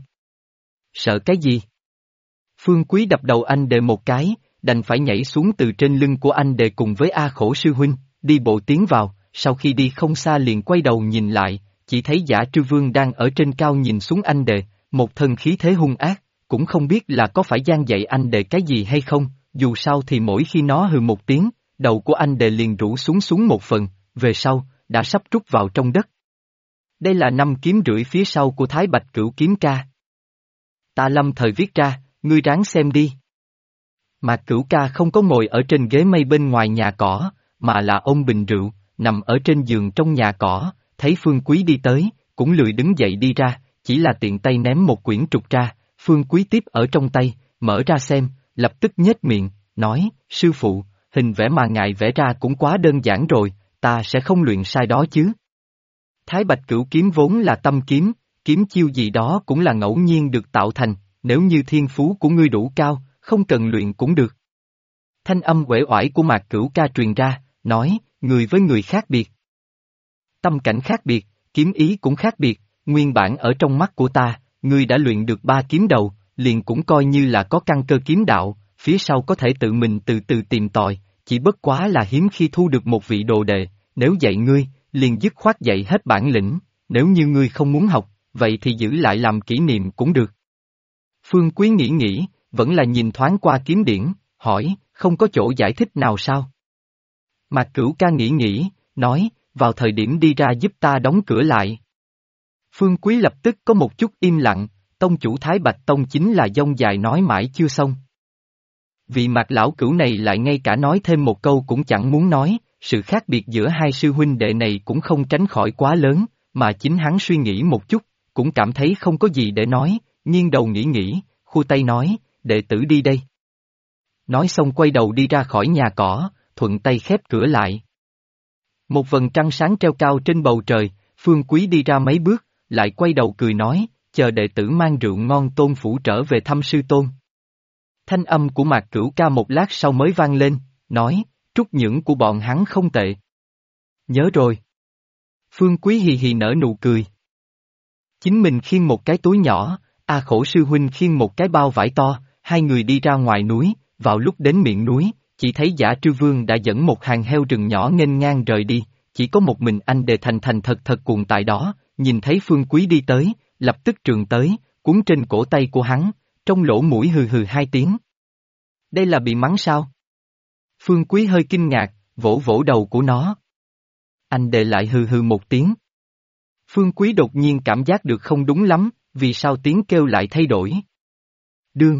Sợ cái gì? Phương Quý đập đầu anh đệ một cái, đành phải nhảy xuống từ trên lưng của anh đệ cùng với A Khổ sư huynh, đi bộ tiến vào, sau khi đi không xa liền quay đầu nhìn lại, chỉ thấy Giả Trư Vương đang ở trên cao nhìn xuống anh đệ, một thân khí thế hung ác, cũng không biết là có phải gian dạy anh đệ cái gì hay không, dù sao thì mỗi khi nó hừ một tiếng, đầu của anh đệ liền rũ xuống một phần, về sau, đã sắp trút vào trong đất. Đây là 5 kiếm rưỡi phía sau của Thái Bạch Cửu kiếm ca. Ta lâm thời viết ra, ngươi ráng xem đi. Mạc Cửu ca không có ngồi ở trên ghế mây bên ngoài nhà cỏ, mà là ôm bình rượu, nằm ở trên giường trong nhà cỏ, thấy Phương Quý đi tới, cũng lười đứng dậy đi ra, chỉ là tiện tay ném một quyển trục ra, Phương Quý tiếp ở trong tay, mở ra xem, lập tức nhếch miệng, nói, sư phụ, hình vẽ mà ngài vẽ ra cũng quá đơn giản rồi, ta sẽ không luyện sai đó chứ. Thái Bạch Cửu kiếm vốn là tâm kiếm, kiếm chiêu gì đó cũng là ngẫu nhiên được tạo thành, nếu như thiên phú của ngươi đủ cao, không cần luyện cũng được. Thanh âm uể oải của Mạc Cửu ca truyền ra, nói, người với người khác biệt. Tâm cảnh khác biệt, kiếm ý cũng khác biệt, nguyên bản ở trong mắt của ta, ngươi đã luyện được 3 kiếm đầu, liền cũng coi như là có căn cơ kiếm đạo, phía sau có thể tự mình từ từ tìm tòi, chỉ bất quá là hiếm khi thu được một vị đồ đệ, nếu dạy ngươi, liền dứt khoát dạy hết bản lĩnh, nếu như ngươi không muốn học, vậy thì giữ lại làm kỷ niệm cũng được. Phương Quý nghĩ, vẫn là nhìn thoáng qua kiếm điển, hỏi, không có chỗ giải thích nào sao? Mạc Cửu ca nghĩ, nói, vào thời điểm đi ra giúp ta đóng cửa lại. Phương Quý lập tức có một chút im lặng, tông chủ Thái Bạch Tông chính là dông dài nói mãi chưa xong. Vị Mạc lão cửu này lại ngay cả nói thêm một câu cũng chẳng muốn nói, sự khác biệt giữa hai sư huynh đệ này cũng không tránh khỏi quá lớn, mà chính hắn suy nghĩ một chút, cũng cảm thấy không có gì để nói, nghiêng đầu nghĩ, khu tay nói, đệ tử đi đây. Nói xong quay đầu đi ra khỏi nhà cỏ, thuận tay khép cửa lại. Một vầng trăng sáng treo cao trên bầu trời, Phương Quý đi ra mấy bước, lại quay đầu cười nói, chờ đệ tử mang rượu ngon tôn phủ trở về thăm sư tôn. Thanh âm của Mạc Cửu Ca một lát sau mới vang lên, nói, trúc nhưỡng của bọn hắn không tệ. Nhớ rồi. Phương Quý hì hì nở nụ cười. Chính mình khiêng một cái túi nhỏ, A Khổ sư huynh khiêng một cái bao vải to, hai người đi ra ngoài núi, vào lúc đến miệng núi, chỉ thấy Giả Trư Vương đã dẫn một hàng heo rừng nhỏ nghênh ngang rời đi, chỉ có một mình anh Đề thành thành thật thật cuồng tại đó, nhìn thấy Phương Quý đi tới, lập tức trường tới, cuốn trên cổ tay của hắn, trong lỗ mũi hừ hừ hai tiếng. Đây là bị mắng sao? Phương Quý hơi kinh ngạc, vỗ vỗ đầu của nó. Anh Đề lại hừ hừ một tiếng. Phương Quý đột nhiên cảm giác được không đúng lắm, vì sao tiếng kêu lại thay đổi? Đương.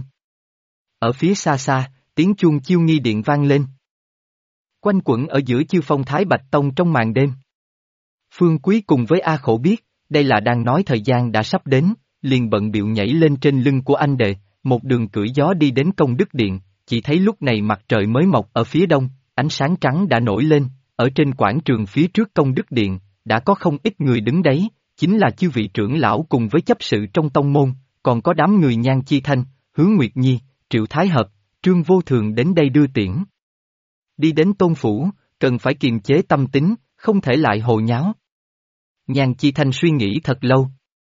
Ở phía xa xa, tiếng chuông chiêu nghi điện vang lên. Quanh quẩn ở giữa chiêu phong Thái Bạch Tông trong màn đêm. Phương Quý cùng với A Khổ biết, đây là đang nói thời gian đã sắp đến, liền bận bịu nhảy lên trên lưng của anh Đề, một đường cưỡi gió đi đến Công Đức Điện, chỉ thấy lúc này mặt trời mới mọc ở phía đông, ánh sáng trắng đã nổi lên, ở trên quảng trường phía trước Công Đức Điện, đã có không ít người đứng đấy, chính là chư vị trưởng lão cùng với chấp sự trong tông môn, còn có đám người Nhan Chi Thanh, Hứa Nguyệt Nhi, Triệu Thái Hợp, Trương Vô Thường đến đây đưa tiễn. Đi đến tôn phủ, cần phải kiềm chế tâm tính, không thể lại hồ nháo. Nhan Chi Thanh suy nghĩ thật lâu.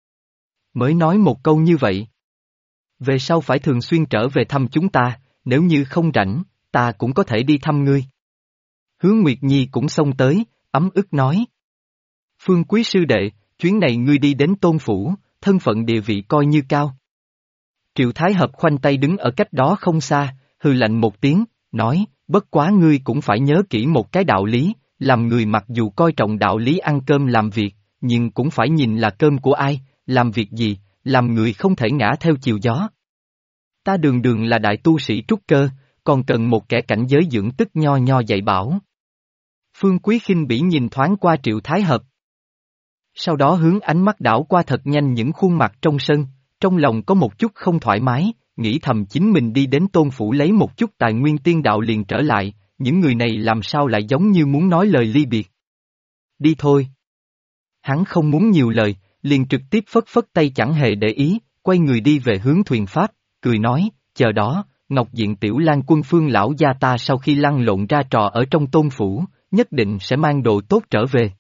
Mới nói một câu như vậy. Về sau phải thường xuyên trở về thăm chúng ta, nếu như không rảnh, ta cũng có thể đi thăm ngươi. Hứa Nguyệt Nhi cũng xông tới, ấm ức nói. Phương Quý sư đệ, chuyến này ngươi đi đến tôn phủ, thân phận địa vị coi như cao. Triệu Thái Hợp khoanh tay đứng ở cách đó không xa, hừ lạnh một tiếng, nói, bất quá ngươi cũng phải nhớ kỹ một cái đạo lý, làm người mặc dù coi trọng đạo lý ăn cơm làm việc, nhưng cũng phải nhìn là cơm của ai, làm việc gì, làm người không thể ngã theo chiều gió. Ta đường đường là đại tu sĩ trúc cơ, còn cần một kẻ cảnh giới dưỡng tức nho nho dạy bảo. Phương Quý khinh bỉ nhìn thoáng qua Triệu Thái Hợp. Sau đó hướng ánh mắt đảo qua thật nhanh những khuôn mặt trong sân, trong lòng có một chút không thoải mái, nghĩ thầm chính mình đi đến tôn phủ lấy một chút tài nguyên tiên đạo liền trở lại, những người này làm sao lại giống như muốn nói lời ly biệt. Đi thôi. Hắn không muốn nhiều lời, liền trực tiếp phất phất tay chẳng hề để ý, quay người đi về hướng thuyền pháp, cười nói, chờ đó, Ngọc Diện Tiểu Lan Quân Phương lão gia ta sau khi lăn lộn ra trò ở trong tôn phủ, nhất định sẽ mang đồ tốt trở về.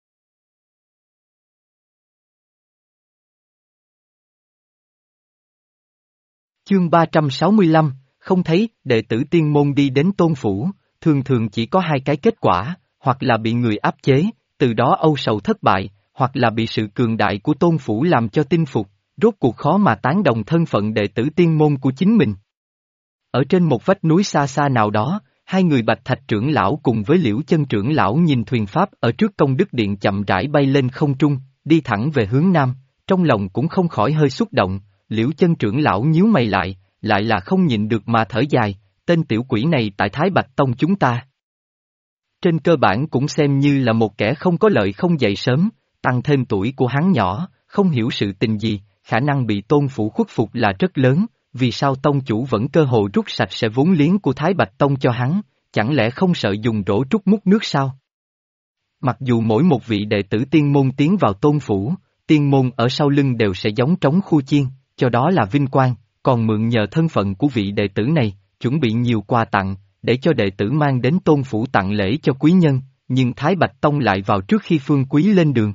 Chương 365, không thấy, đệ tử tiên môn đi đến tôn phủ, thường thường chỉ có hai cái kết quả, hoặc là bị người áp chế, từ đó âu sầu thất bại, hoặc là bị sự cường đại của tôn phủ làm cho tin phục, rốt cuộc khó mà tán đồng thân phận đệ tử tiên môn của chính mình. Ở trên một vách núi xa xa nào đó, hai người Bạch Thạch trưởng lão cùng với Liễu Chân trưởng lão nhìn thuyền pháp ở trước Công Đức Điện chậm rãi bay lên không trung, đi thẳng về hướng nam, trong lòng cũng không khỏi hơi xúc động. Liễu Chân trưởng lão nhíu mày lại là không nhịn được mà thở dài, tên tiểu quỷ này tại Thái Bạch Tông chúng ta. Trên cơ bản cũng xem như là một kẻ không có lợi không dậy sớm, tăng thêm tuổi của hắn nhỏ, không hiểu sự tình gì, khả năng bị tôn phủ khuất phục là rất lớn, vì sao tông chủ vẫn cơ hội rút sạch sẽ vốn liếng của Thái Bạch Tông cho hắn, chẳng lẽ không sợ dùng rổ trút múc nước sao? Mặc dù mỗi một vị đệ tử tiên môn tiến vào tôn phủ, tiên môn ở sau lưng đều sẽ giống trống khu chiên, cho đó là vinh quang, còn mượn nhờ thân phận của vị đệ tử này, chuẩn bị nhiều quà tặng, để cho đệ tử mang đến tôn phủ tặng lễ cho quý nhân, nhưng Thái Bạch Tông lại vào trước khi Phương Quý lên đường.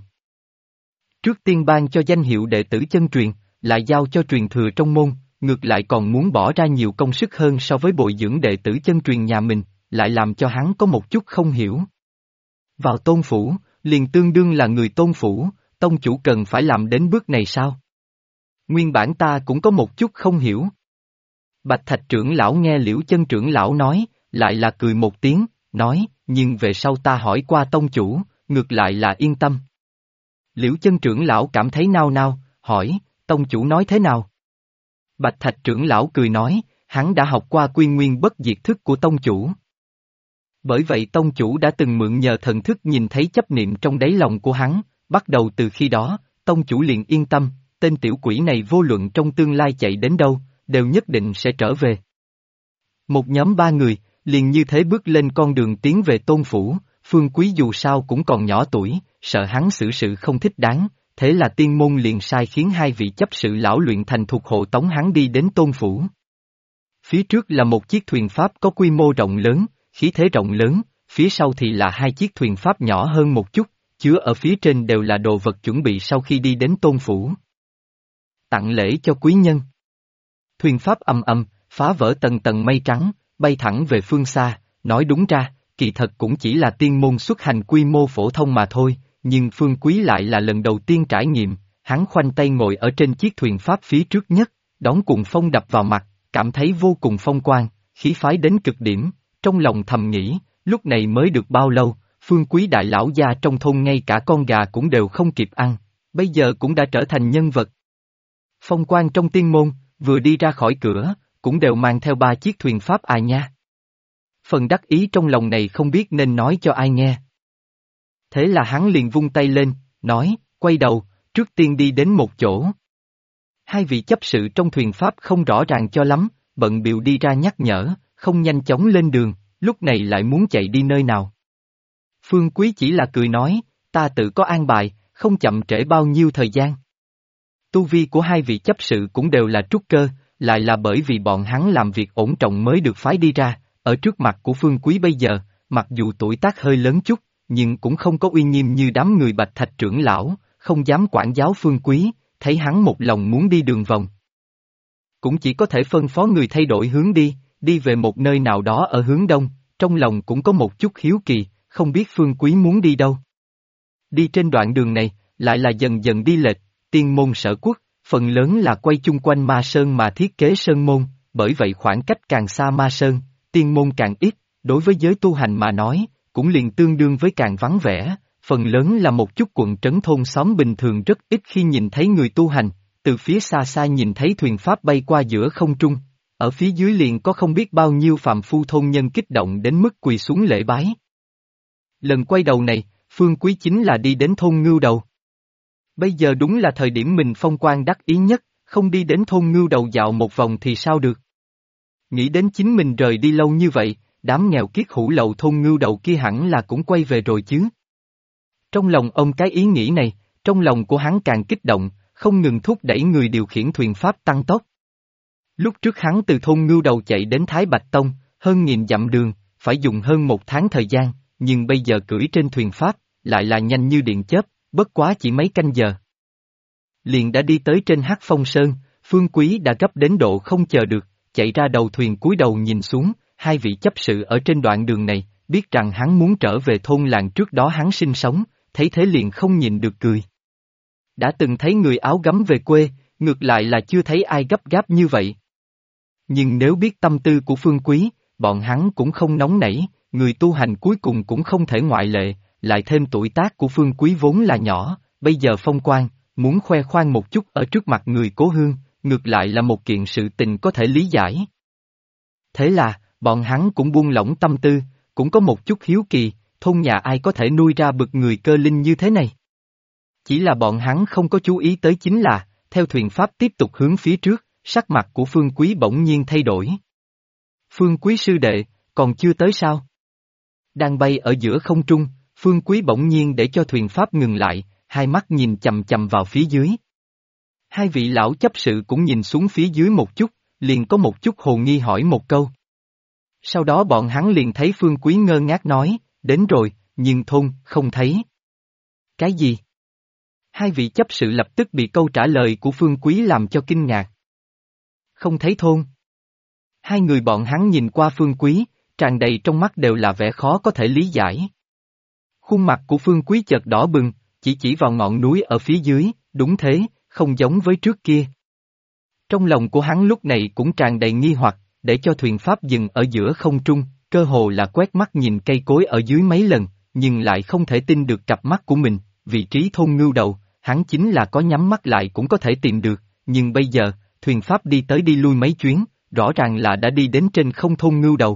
Trước tiên ban cho danh hiệu đệ tử chân truyền, lại giao cho truyền thừa trong môn, ngược lại còn muốn bỏ ra nhiều công sức hơn so với bồi dưỡng đệ tử chân truyền nhà mình, lại làm cho hắn có một chút không hiểu. Vào tôn phủ, liền tương đương là người tôn phủ, tông chủ cần phải làm đến bước này sao? Nguyên bản ta cũng có một chút không hiểu. Bạch Thạch trưởng lão nghe Liễu Chân trưởng lão nói, lại là cười một tiếng, nói, nhưng về sau ta hỏi qua tông chủ, ngược lại là yên tâm. Liễu Chân trưởng lão cảm thấy nao nao, hỏi, tông chủ nói thế nào? Bạch Thạch trưởng lão cười nói, hắn đã học qua quy nguyên bất diệt thức của tông chủ. Bởi vậy tông chủ đã từng mượn nhờ thần thức nhìn thấy chấp niệm trong đáy lòng của hắn, bắt đầu từ khi đó, tông chủ liền yên tâm, tên tiểu quỷ này vô luận trong tương lai chạy đến đâu, đều nhất định sẽ trở về. Một nhóm 3 người, liền như thế bước lên con đường tiến về tôn phủ, Phương Quý dù sao cũng còn nhỏ tuổi, sợ hắn xử sự không thích đáng, thế là tiên môn liền sai khiến hai vị chấp sự lão luyện thành thuộc hộ tống hắn đi đến Tôn Phủ. Phía trước là một chiếc thuyền pháp có quy mô rộng lớn, khí thế rộng lớn, phía sau thì là hai chiếc thuyền pháp nhỏ hơn một chút, chứa ở phía trên đều là đồ vật chuẩn bị sau khi đi đến Tôn Phủ. Tặng lễ cho quý nhân. Thuyền pháp ầm ầm, phá vỡ tầng tầng mây trắng, bay thẳng về phương xa, nói đúng ra, kỳ thật cũng chỉ là tiên môn xuất hành quy mô phổ thông mà thôi, nhưng Phương Quý lại là lần đầu tiên trải nghiệm, hắn khoanh tay ngồi ở trên chiếc thuyền pháp phía trước nhất, đón cuồng phong đập vào mặt, cảm thấy vô cùng phong quang, khí phái đến cực điểm, trong lòng thầm nghĩ, lúc này mới được bao lâu, Phương Quý đại lão gia trong thôn ngay cả con gà cũng đều không kịp ăn, bây giờ cũng đã trở thành nhân vật. Phong quang trong tiên môn, vừa đi ra khỏi cửa, cũng đều mang theo 3 chiếc thuyền pháp à nha. Phần đắc ý trong lòng này không biết nên nói cho ai nghe. Thế là hắn liền vung tay lên, nói, quay đầu, trước tiên đi đến một chỗ. Hai vị chấp sự trong thuyền pháp không rõ ràng cho lắm, bận bịu đi ra nhắc nhở, không nhanh chóng lên đường, lúc này lại muốn chạy đi nơi nào. Phương Quý chỉ là cười nói, ta tự có an bài, không chậm trễ bao nhiêu thời gian. Tu vi của hai vị chấp sự cũng đều là trúc cơ, lại là bởi vì bọn hắn làm việc ổn trọng mới được phái đi ra, ở trước mặt của Phương Quý bây giờ, mặc dù tuổi tác hơi lớn chút, nhưng cũng không có uy nghiêm như đám người Bạch Thạch trưởng lão, không dám quản giáo Phương Quý, thấy hắn một lòng muốn đi đường vòng. Cũng chỉ có thể phân phó người thay đổi hướng đi về một nơi nào đó ở hướng đông, trong lòng cũng có một chút hiếu kỳ, không biết Phương Quý muốn đi đâu. Đi trên đoạn đường này, lại là dần dần đi lệch, tiên môn sở quốc, phần lớn là quay chung quanh Ma Sơn mà thiết kế sơn môn, bởi vậy khoảng cách càng xa Ma Sơn, tiên môn càng ít, đối với giới tu hành mà nói, cũng liền tương đương với càng vắng vẻ, phần lớn là một chút quận trấn thôn xóm bình thường rất ít khi nhìn thấy người tu hành, từ phía xa xa nhìn thấy thuyền pháp bay qua giữa không trung, ở phía dưới liền có không biết bao nhiêu phàm phu thôn nhân kích động đến mức quỳ xuống lễ bái. Lần quay đầu này, Phương Quý chính là đi đến thôn Ngưu Đầu. Bây giờ đúng là thời điểm mình phong quang đắc ý nhất, không đi đến thôn Ngưu Đầu dạo một vòng thì sao được. Nghĩ đến chính mình rời đi lâu như vậy, đám nghèo kiết hủ lậu thôn Ngưu Đầu kia hẳn là cũng quay về rồi chứ. Trong lòng ông cái ý nghĩ này, trong lòng của hắn càng kích động, không ngừng thúc đẩy người điều khiển thuyền pháp tăng tốc. Lúc trước hắn từ thôn Ngưu Đầu chạy đến Thái Bạch Tông, hơn 1000 dặm đường, phải dùng hơn 1 tháng thời gian, nhưng bây giờ cưỡi trên thuyền pháp, lại là nhanh như điện chớp, bất quá chỉ mấy canh giờ. Liền đã đi tới trên Hắc Phong Sơn, Phương Quý đã gấp đến độ không chờ được, chạy ra đầu thuyền cúi đầu nhìn xuống, hai vị chấp sự ở trên đoạn đường này, biết rằng hắn muốn trở về thôn làng trước đó hắn sinh sống, thấy thế liền không nhìn được cười. Đã từng thấy người áo gấm về quê, ngược lại là chưa thấy ai gấp gáp như vậy. Nhưng nếu biết tâm tư của Phương Quý, bọn hắn cũng không nóng nảy, người tu hành cuối cùng cũng không thể ngoại lệ, lại thêm tuổi tác của Phương Quý vốn là nhỏ, bây giờ phong quang, muốn khoe khoang một chút ở trước mặt người cố hương, ngược lại là một kiện sự tình có thể lý giải. Thế là, bọn hắn cũng buông lỏng tâm tư, cũng có một chút hiếu kỳ, thôn nhà ai có thể nuôi ra bực người cơ linh như thế này. Chỉ là bọn hắn không có chú ý tới chính là, theo thuyền pháp tiếp tục hướng phía trước, sắc mặt của Phương Quý bỗng nhiên thay đổi. Phương Quý sư đệ, còn chưa tới sao? Đang bay ở giữa không trung, Phương Quý bỗng nhiên để cho thuyền pháp ngừng lại, hai mắt nhìn chầm chầm vào phía dưới. Hai vị lão chấp sự cũng nhìn xuống phía dưới một chút, liền có một chút hồ nghi hỏi một câu. Sau đó bọn hắn liền thấy Phương Quý ngơ ngác nói, đến rồi, nhưng thôn, không thấy. Cái gì? Hai vị chấp sự lập tức bị câu trả lời của Phương Quý làm cho kinh ngạc. Không thấy thôn. Hai người bọn hắn nhìn qua Phương Quý, tràn đầy trong mắt đều là vẻ khó có thể lý giải. Khuôn mặt của Phương Quý chợt đỏ bừng, chỉ vào ngọn núi ở phía dưới, đúng thế, không giống với trước kia. Trong lòng của hắn lúc này cũng tràn đầy nghi hoặc, để cho thuyền pháp dừng ở giữa không trung, cơ hồ là quét mắt nhìn cây cối ở dưới mấy lần, nhưng lại không thể tin được cặp mắt của mình, vị trí thôn Ngưu Đầu, hắn chính là có nhắm mắt lại cũng có thể tìm được, nhưng bây giờ, thuyền pháp đi tới đi lui mấy chuyến, rõ ràng là đã đi đến trên không thôn Ngưu Đầu.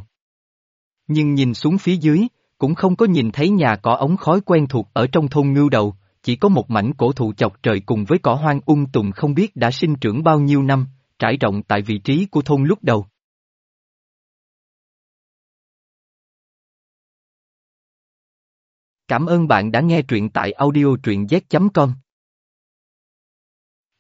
Nhưng nhìn xuống phía dưới, cũng không có nhìn thấy nhà cỏ ống khói quen thuộc ở trong thôn Ngưu Đầu, chỉ có một mảnh cổ thụ chọc trời cùng với cỏ hoang tùng không biết đã sinh trưởng bao nhiêu năm, trải rộng tại vị trí của thôn lúc đầu. Cảm ơn bạn đã nghe truyện tại audio truyện z.com.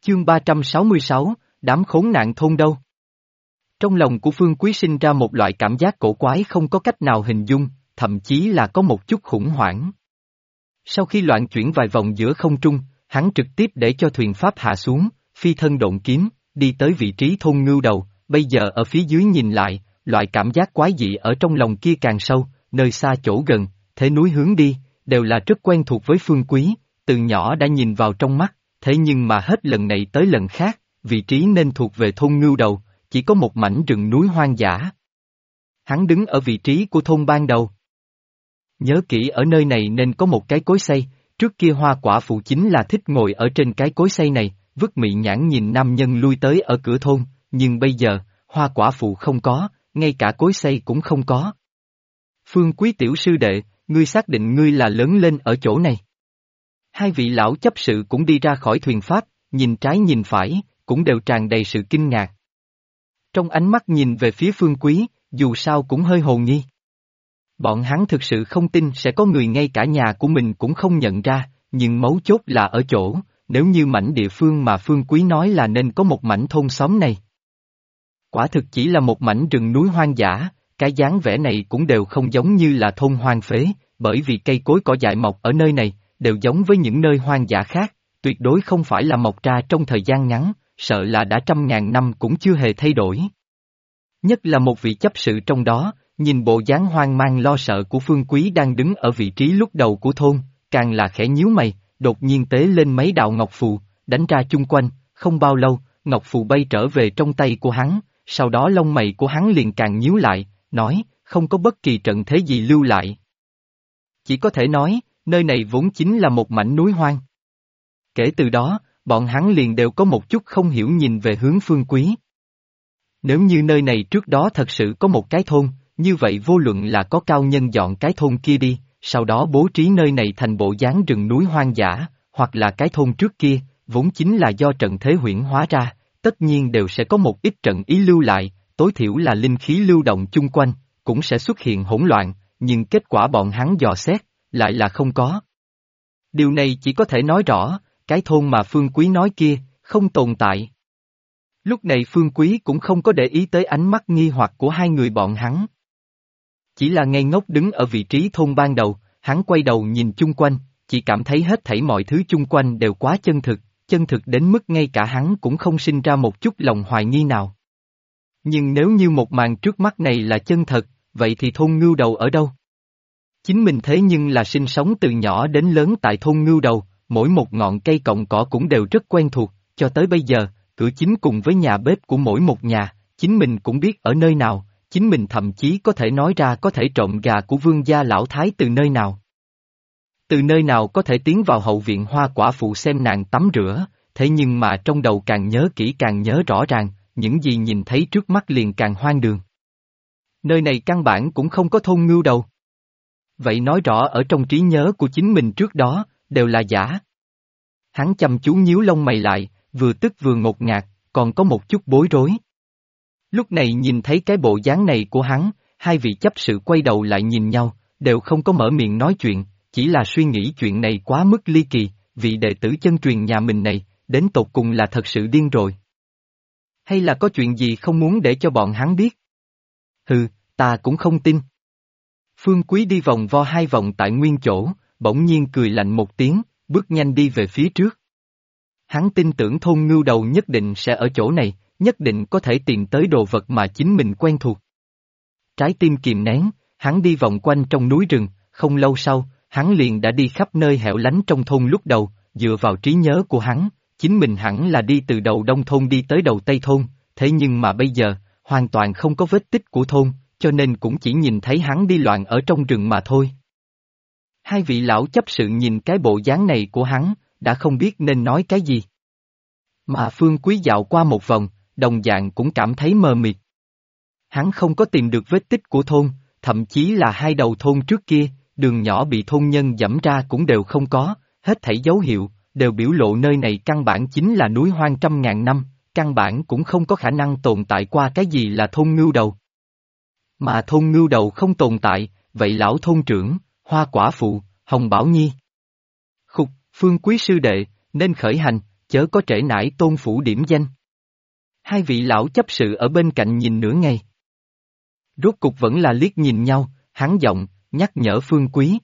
Chương 366, đám khốn nạn thôn đâu? Trong lòng của Phương Quý sinh ra một loại cảm giác cổ quái không có cách nào hình dung, thậm chí là có một chút khủng hoảng. Sau khi loạn chuyển vài vòng giữa không trung, hắn trực tiếp để cho thuyền pháp hạ xuống, phi thân độn kiếm, đi tới vị trí thôn Ngưu Đầu, bây giờ ở phía dưới nhìn lại, loại cảm giác quái dị ở trong lòng kia càng sâu, nơi xa chỗ gần, thế núi hướng đi, đều là rất quen thuộc với Phương Quý, từ nhỏ đã nhìn vào trong mắt, thế nhưng mà hết lần này tới lần khác, vị trí nên thuộc về thôn Ngưu Đầu, chỉ có một mảnh rừng núi hoang dã. Hắn đứng ở vị trí của thôn ban đầu. Nhớ kỹ ở nơi này nên có một cái cối xay, trước kia Hoa Quả Phụ chính là thích ngồi ở trên cái cối xay này, vứt mị nhãn nhìn nam nhân lui tới ở cửa thôn, nhưng bây giờ, Hoa Quả Phụ không có, ngay cả cối xay cũng không có. Phương Quý tiểu sư đệ, ngươi xác định ngươi là lớn lên ở chỗ này. Hai vị lão chấp sự cũng đi ra khỏi thuyền pháp, nhìn trái nhìn phải, cũng đều tràn đầy sự kinh ngạc. Trong ánh mắt nhìn về phía Phương Quý, dù sao cũng hơi hồ nghi. Bọn hắn thực sự không tin sẽ có người ngay cả nhà của mình cũng không nhận ra, nhưng mấu chốt là ở chỗ, nếu như mảnh địa phương mà Phương Quý nói là nên có một mảnh thôn xóm này. Quả thực chỉ là một mảnh rừng núi hoang dã, cái dáng vẻ này cũng đều không giống như là thôn hoang phế, bởi vì cây cối cỏ dại mọc ở nơi này, đều giống với những nơi hoang dã khác, tuyệt đối không phải là mọc ra trong thời gian ngắn, sợ là đã trăm ngàn năm cũng chưa hề thay đổi. Nhất là một vị chấp sự trong đó, nhìn bộ dáng hoang mang lo sợ của Phương Quý đang đứng ở vị trí lúc đầu của thôn, càng là khẽ nhíu mày, đột nhiên tế lên mấy đạo ngọc phù, đánh ra chung quanh, không bao lâu, ngọc phù bay trở về trong tay của hắn, sau đó lông mày của hắn liền càng nhíu lại, nói, không có bất kỳ trận thế gì lưu lại. Chỉ có thể nói, nơi này vốn chính là một mảnh núi hoang. Kể từ đó, bọn hắn liền đều có một chút không hiểu nhìn về hướng Phương Quý. Nếu như nơi này trước đó thật sự có một cái thôn, như vậy vô luận là có cao nhân dọn cái thôn kia đi, sau đó bố trí nơi này thành bộ dáng rừng núi hoang dã, hoặc là cái thôn trước kia, vốn chính là do trận thế huyễn hóa ra, tất nhiên đều sẽ có một ít trận ý lưu lại, tối thiểu là linh khí lưu động chung quanh, cũng sẽ xuất hiện hỗn loạn, nhưng kết quả bọn hắn dò xét, lại là không có. Điều này chỉ có thể nói rõ, cái thôn mà Phương Quý nói kia, không tồn tại. Lúc này Phương Quý cũng không có để ý tới ánh mắt nghi hoặc của hai người bọn hắn. Chỉ là ngây ngốc đứng ở vị trí thôn ban đầu, hắn quay đầu nhìn chung quanh, chỉ cảm thấy hết thảy mọi thứ chung quanh đều quá chân thực đến mức ngay cả hắn cũng không sinh ra một chút lòng hoài nghi nào. Nhưng nếu như một màn trước mắt này là chân thật, vậy thì thôn Ngưu Đầu ở đâu? Chính mình thế nhưng là sinh sống từ nhỏ đến lớn tại thôn Ngưu Đầu, mỗi một ngọn cây cọng cỏ cũng đều rất quen thuộc, cho tới bây giờ, cửa chính cùng với nhà bếp của mỗi một nhà, chính mình cũng biết ở nơi nào, chính mình thậm chí có thể nói ra có thể trộm gà của vương gia lão thái từ nơi nào. Từ nơi nào có thể tiến vào hậu viện Hoa Quả Phụ xem nàng tắm rửa, thế nhưng mà trong đầu càng nhớ kỹ càng nhớ rõ ràng, những gì nhìn thấy trước mắt liền càng hoang đường. Nơi này căn bản cũng không có thôn Ngưu Đầu. Vậy nói rõ ở trong trí nhớ của chính mình trước đó, đều là giả. Hắn chăm chú nhíu lông mày lại, vừa tức vừa ngột ngạt, còn có một chút bối rối. Lúc này nhìn thấy cái bộ dáng này của hắn, hai vị chấp sự quay đầu lại nhìn nhau, đều không có mở miệng nói chuyện, chỉ là suy nghĩ chuyện này quá mức ly kỳ, vị đệ tử chân truyền nhà mình này, đến tột cùng là thật sự điên rồi. Hay là có chuyện gì không muốn để cho bọn hắn biết? Hừ, ta cũng không tin. Phương Quý đi vòng vo hai vòng tại nguyên chỗ, bỗng nhiên cười lạnh một tiếng, bước nhanh đi về phía trước. Hắn tin tưởng thôn Ngưu Đầu nhất định sẽ ở chỗ này, nhất định có thể tìm tới đồ vật mà chính mình quen thuộc. Trái tim kìm nén, hắn đi vòng quanh trong núi rừng, không lâu sau, hắn liền đã đi khắp nơi hẻo lánh trong thôn lúc đầu, dựa vào trí nhớ của hắn, chính mình hẳn là đi từ đầu đông thôn đi tới đầu tây thôn, thế nhưng mà bây giờ, hoàn toàn không có vết tích của thôn, cho nên cũng chỉ nhìn thấy hắn đi loạn ở trong rừng mà thôi. Hai vị lão chấp sự nhìn cái bộ dáng này của hắn, đã không biết nên nói cái gì. Mà Phương Quý dạo qua một vòng, đồng dạng cũng cảm thấy mờ mịt. Hắn không có tìm được vết tích của thôn, thậm chí là hai đầu thôn trước kia, đường nhỏ bị thôn nhân dẫm ra cũng đều không có, hết thảy dấu hiệu, đều biểu lộ nơi này căn bản chính là núi hoang trăm ngàn năm, căn bản cũng không có khả năng tồn tại qua cái gì là thôn Ngưu Đầu. Mà thôn Ngưu Đầu không tồn tại, vậy lão thôn trưởng, Hoa Quả Phụ, Hồng Bảo Nhi. Phương Quý sư đệ, nên khởi hành, chớ có trễ nải tôn phủ điểm danh. Hai vị lão chấp sự ở bên cạnh nhìn nửa ngày. Rốt cục vẫn là liếc nhìn nhau, hắn giọng, nhắc nhở Phương Quý.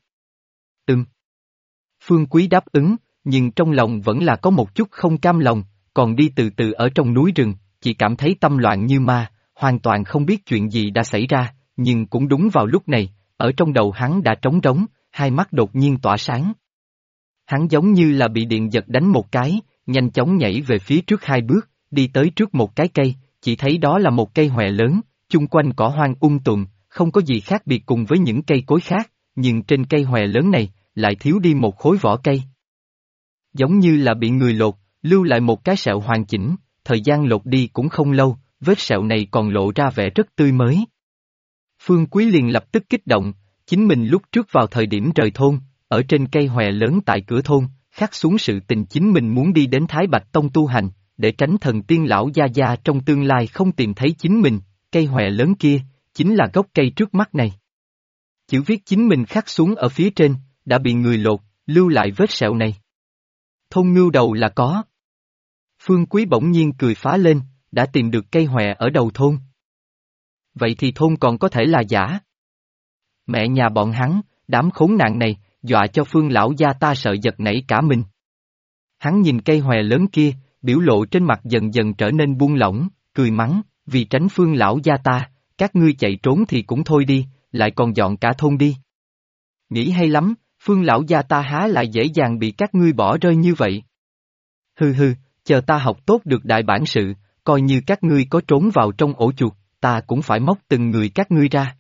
Phương Quý đáp ứng, nhưng trong lòng vẫn là có một chút không cam lòng, còn đi từ từ ở trong núi rừng, chỉ cảm thấy tâm loạn như ma, hoàn toàn không biết chuyện gì đã xảy ra, nhưng cũng đúng vào lúc này, ở trong đầu hắn đã trống rỗng, hai mắt đột nhiên tỏa sáng. Hắn giống như là bị điện giật đánh một cái, nhanh chóng nhảy về phía trước hai bước, đi tới trước một cái cây, chỉ thấy đó là một cây hòe lớn, chung quanh cỏ hoang tùm, không có gì khác biệt cùng với những cây cối khác, nhưng trên cây hòe lớn này, lại thiếu đi một khối vỏ cây. Giống như là bị người lột, lưu lại một cái sẹo hoàn chỉnh, thời gian lột đi cũng không lâu, vết sẹo này còn lộ ra vẻ rất tươi mới. Phương Quý liền lập tức kích động, chính mình lúc trước vào thời điểm rời thôn, ở trên cây hòe lớn tại cửa thôn, khắc xuống sự tình chính mình muốn đi đến Thái Bạch Tông tu hành, để tránh thần tiên lão gia gia trong tương lai không tìm thấy chính mình, cây hòe lớn kia, chính là gốc cây trước mắt này. Chữ viết chính mình khắc xuống ở phía trên, đã bị người lột, lưu lại vết sẹo này. Thôn ngưu đầu là có. Phương Quý bỗng nhiên cười phá lên, đã tìm được cây hòe ở đầu thôn. Vậy thì thôn còn có thể là giả. Mẹ nhà bọn hắn, đám khốn nạn này, dọa cho Phương lão gia ta sợ giật nảy cả mình. Hắn nhìn cây hòe lớn kia, biểu lộ trên mặt dần dần trở nên buông lỏng, cười mắng, vì tránh Phương lão gia ta, các ngươi chạy trốn thì cũng thôi đi, lại còn dọn cả thôn đi. Nghĩ hay lắm, Phương lão gia ta há lại dễ dàng bị các ngươi bỏ rơi như vậy. Hừ hừ, chờ ta học tốt được đại bản sự, coi như các ngươi có trốn vào trong ổ chuột, ta cũng phải móc từng người các ngươi ra.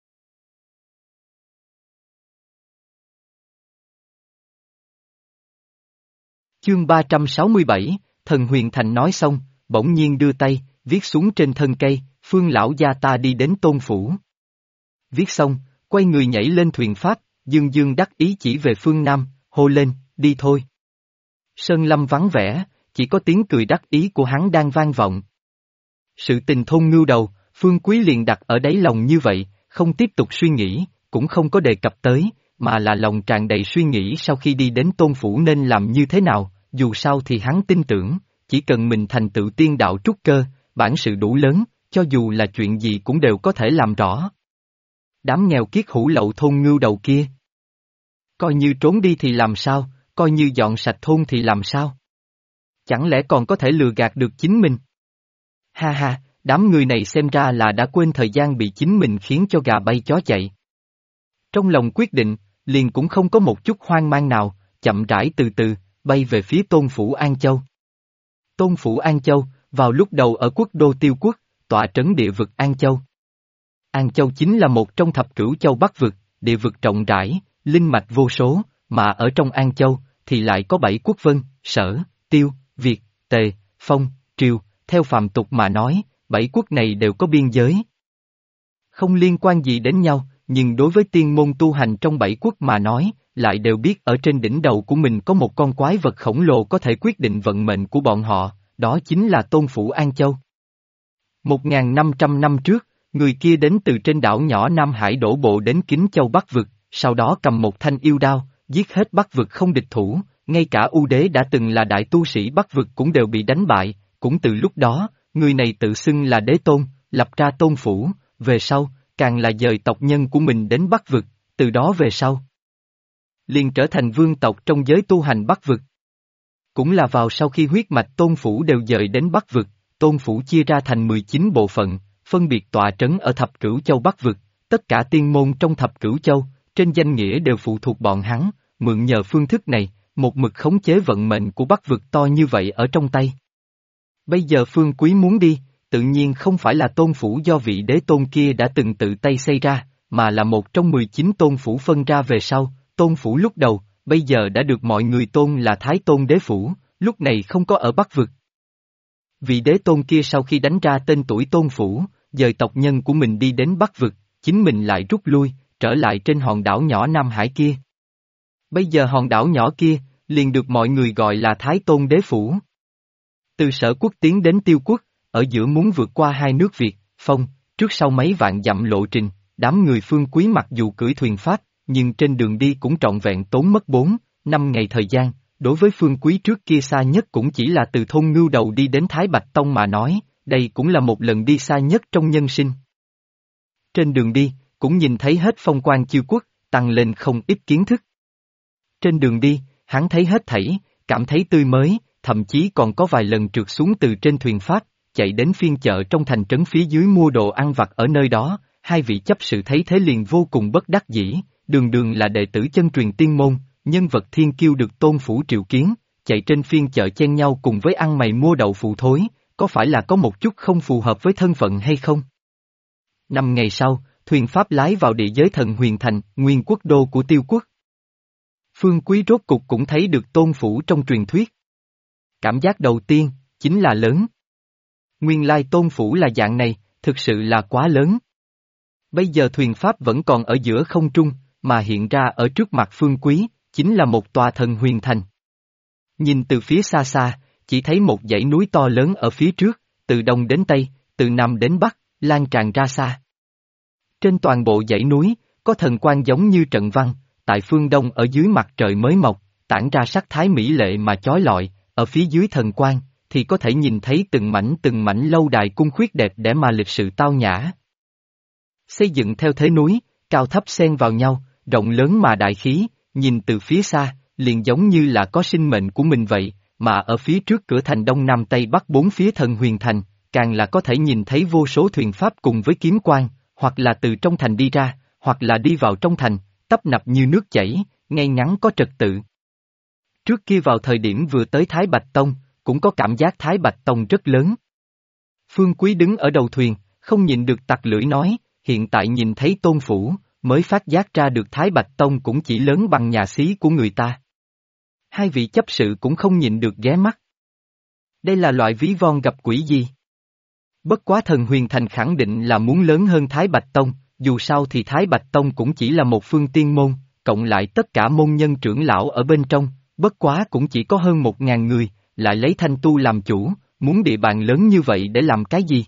Chương 367, Thần Huyền Thành nói xong, bỗng nhiên đưa tay, viết xuống trên thân cây, Phương lão gia ta đi đến Tôn phủ. Viết xong, quay người nhảy lên thuyền pháp, dương dương đắc ý chỉ về phương Nam, hô lên, đi thôi. Sơn lâm vắng vẻ, chỉ có tiếng cười đắc ý của hắn đang vang vọng. Sự tình thôn ngưu đầu, Phương Quý liền đặt ở đáy lòng như vậy, không tiếp tục suy nghĩ, cũng không có đề cập tới, mà là lòng tràn đầy suy nghĩ sau khi đi đến Tôn phủ nên làm như thế nào, dù sao thì hắn tin tưởng, chỉ cần mình thành tựu tiên đạo trúc cơ, bản sự đủ lớn, cho dù là chuyện gì cũng đều có thể làm rõ. Đám nghèo kiết hủ lậu thôn ngưu đầu kia. Coi như trốn đi thì làm sao, coi như dọn sạch thôn thì làm sao? Chẳng lẽ còn có thể lừa gạt được chính mình? Ha ha, đám người này xem ra là đã quên thời gian bị chính mình khiến cho gà bay chó chạy. Trong lòng quyết định, liền cũng không có một chút hoang mang nào, chậm rãi từ từ, bay về phía Tôn phủ An Châu. Tôn phủ An Châu, vào lúc đầu ở quốc đô Tiêu Quốc, tọa trấn địa vực An Châu. An Châu chính là một trong thập cửu châu Bắc vực, địa vực rộng rãi, linh mạch vô số, mà ở trong An Châu, thì lại có 7 quốc vân, Sở, Tiêu, Việt, Tề, Phong, Triều, theo phàm tục mà nói, 7 quốc này đều có biên giới. Không liên quan gì đến nhau, nhưng đối với tiên môn tu hành trong 7 quốc mà nói, lại đều biết ở trên đỉnh đầu của mình có một con quái vật khổng lồ có thể quyết định vận mệnh của bọn họ, đó chính là Tôn phủ An Châu. 1.500 năm trước, người kia đến từ trên đảo nhỏ Nam Hải đổ bộ đến Kính Châu Bắc vực, sau đó cầm một thanh yêu đao, giết hết Bắc vực không địch thủ, ngay cả U Đế đã từng là đại tu sĩ Bắc vực cũng đều bị đánh bại, cũng từ lúc đó, người này tự xưng là đế tôn, lập ra tôn phủ, về sau, càng là dời tộc nhân của mình đến Bắc vực, từ đó về sau liền trở thành vương tộc trong giới tu hành Bắc vực. Cũng là vào sau khi huyết mạch tôn phủ đều dời đến Bắc vực, tôn phủ chia ra thành 19 bộ phận, phân biệt tọa trấn ở thập cửu châu Bắc vực, tất cả tiên môn trong thập cửu châu, trên danh nghĩa đều phụ thuộc bọn hắn, mượn nhờ phương thức này, một mực khống chế vận mệnh của Bắc vực to như vậy ở trong tay. Bây giờ Phương Quý muốn đi, tự nhiên không phải là tôn phủ do vị đế tôn kia đã từng tự tay xây ra, mà là một trong 19 tôn phủ phân ra về sau, tôn phủ lúc đầu, bây giờ đã được mọi người tôn là Thái Tôn Đế Phủ, lúc này không có ở Bắc vực. Vị đế tôn kia sau khi đánh ra tên tuổi tôn phủ, dời tộc nhân của mình đi đến Bắc vực, chính mình lại rút lui, trở lại trên hòn đảo nhỏ Nam Hải kia. Bây giờ hòn đảo nhỏ kia, liền được mọi người gọi là Thái Tôn Đế Phủ. Từ Sở Quốc tiến đến Tiêu Quốc, ở giữa muốn vượt qua hai nước Việt, Phong, trước sau mấy vạn dặm lộ trình, đám người Phương Quý mặc dù cưỡi thuyền pháp, nhưng trên đường đi cũng trọn vẹn tốn mất 4, 5 ngày thời gian, Đối với Phương Quý trước kia xa nhất cũng chỉ là từ thôn Ngưu Đầu đi đến Thái Bạch Tông mà nói, đây cũng là một lần đi xa nhất trong nhân sinh. Trên đường đi, cũng nhìn thấy hết phong quang chiêu quốc, tăng lên không ít kiến thức. Trên đường đi, hắn thấy hết thảy, cảm thấy tươi mới, thậm chí còn có vài lần trượt xuống từ trên thuyền Pháp, chạy đến phiên chợ trong thành trấn phía dưới mua đồ ăn vặt ở nơi đó, hai vị chấp sự thấy thế liền vô cùng bất đắc dĩ, đường đường là đệ tử chân truyền tiên môn, nhân vật thiên kiêu được tôn phủ triệu kiến, chạy trên phiên chợ chen nhau cùng với ăn mày mua đậu phụ thối, có phải là có một chút không phù hợp với thân phận hay không? 5 ngày sau, thuyền Pháp lái vào địa giới Thần Huyền Thành, nguyên quốc đô của Tiêu quốc. Phương Quý rốt cục cũng thấy được tôn phủ trong truyền thuyết. Cảm giác đầu tiên, chính là lớn. Nguyên lai tôn phủ là dạng này, thực sự là quá lớn. Bây giờ thuyền Pháp vẫn còn ở giữa không trung, mà hiện ra ở trước mặt Phương Quý, chính là một tòa Thần Huyền Thành. Nhìn từ phía xa xa, chỉ thấy một dãy núi to lớn ở phía trước, từ đông đến tây, từ nam đến bắc, lan tràn ra xa. Trên toàn bộ dãy núi, có thần quang giống như trận văn, tại phương đông ở dưới mặt trời mới mọc, tản ra sắc thái mỹ lệ mà chói lọi, ở phía dưới thần quang, thì có thể nhìn thấy từng mảnh lâu đài cung khuyết đẹp đẽ mà lịch sự tao nhã. Xây dựng theo thế núi, cao thấp xen vào nhau, rộng lớn mà đại khí, nhìn từ phía xa, liền giống như là có sinh mệnh của mình vậy, mà ở phía trước cửa thành đông nam tây bắc bốn phía Thần Huyền Thành, càng là có thể nhìn thấy vô số thuyền Pháp cùng với kiếm quan, hoặc là từ trong thành đi ra, hoặc là đi vào trong thành, tấp nập như nước chảy, ngay ngắn có trật tự. Trước kia vào thời điểm vừa tới Thái Bạch Tông, cũng có cảm giác Thái Bạch Tông rất lớn. Phương Quý đứng ở đầu thuyền, không nhịn được tặc lưỡi nói, hiện tại nhìn thấy tôn phủ, mới phát giác ra được Thái Bạch Tông cũng chỉ lớn bằng nhà xí của người ta. Hai vị chấp sự cũng không nhịn được ghé mắt. Đây là loại ví von gặp quỷ gì? Bất quá Thần Huyền Thành khẳng định là muốn lớn hơn Thái Bạch Tông, dù sao thì Thái Bạch Tông cũng chỉ là một phương tiên môn, cộng lại tất cả môn nhân trưởng lão ở bên trong, bất quá cũng chỉ có hơn 1000 người, lại lấy Thanh Tu làm chủ, muốn địa bàn lớn như vậy để làm cái gì?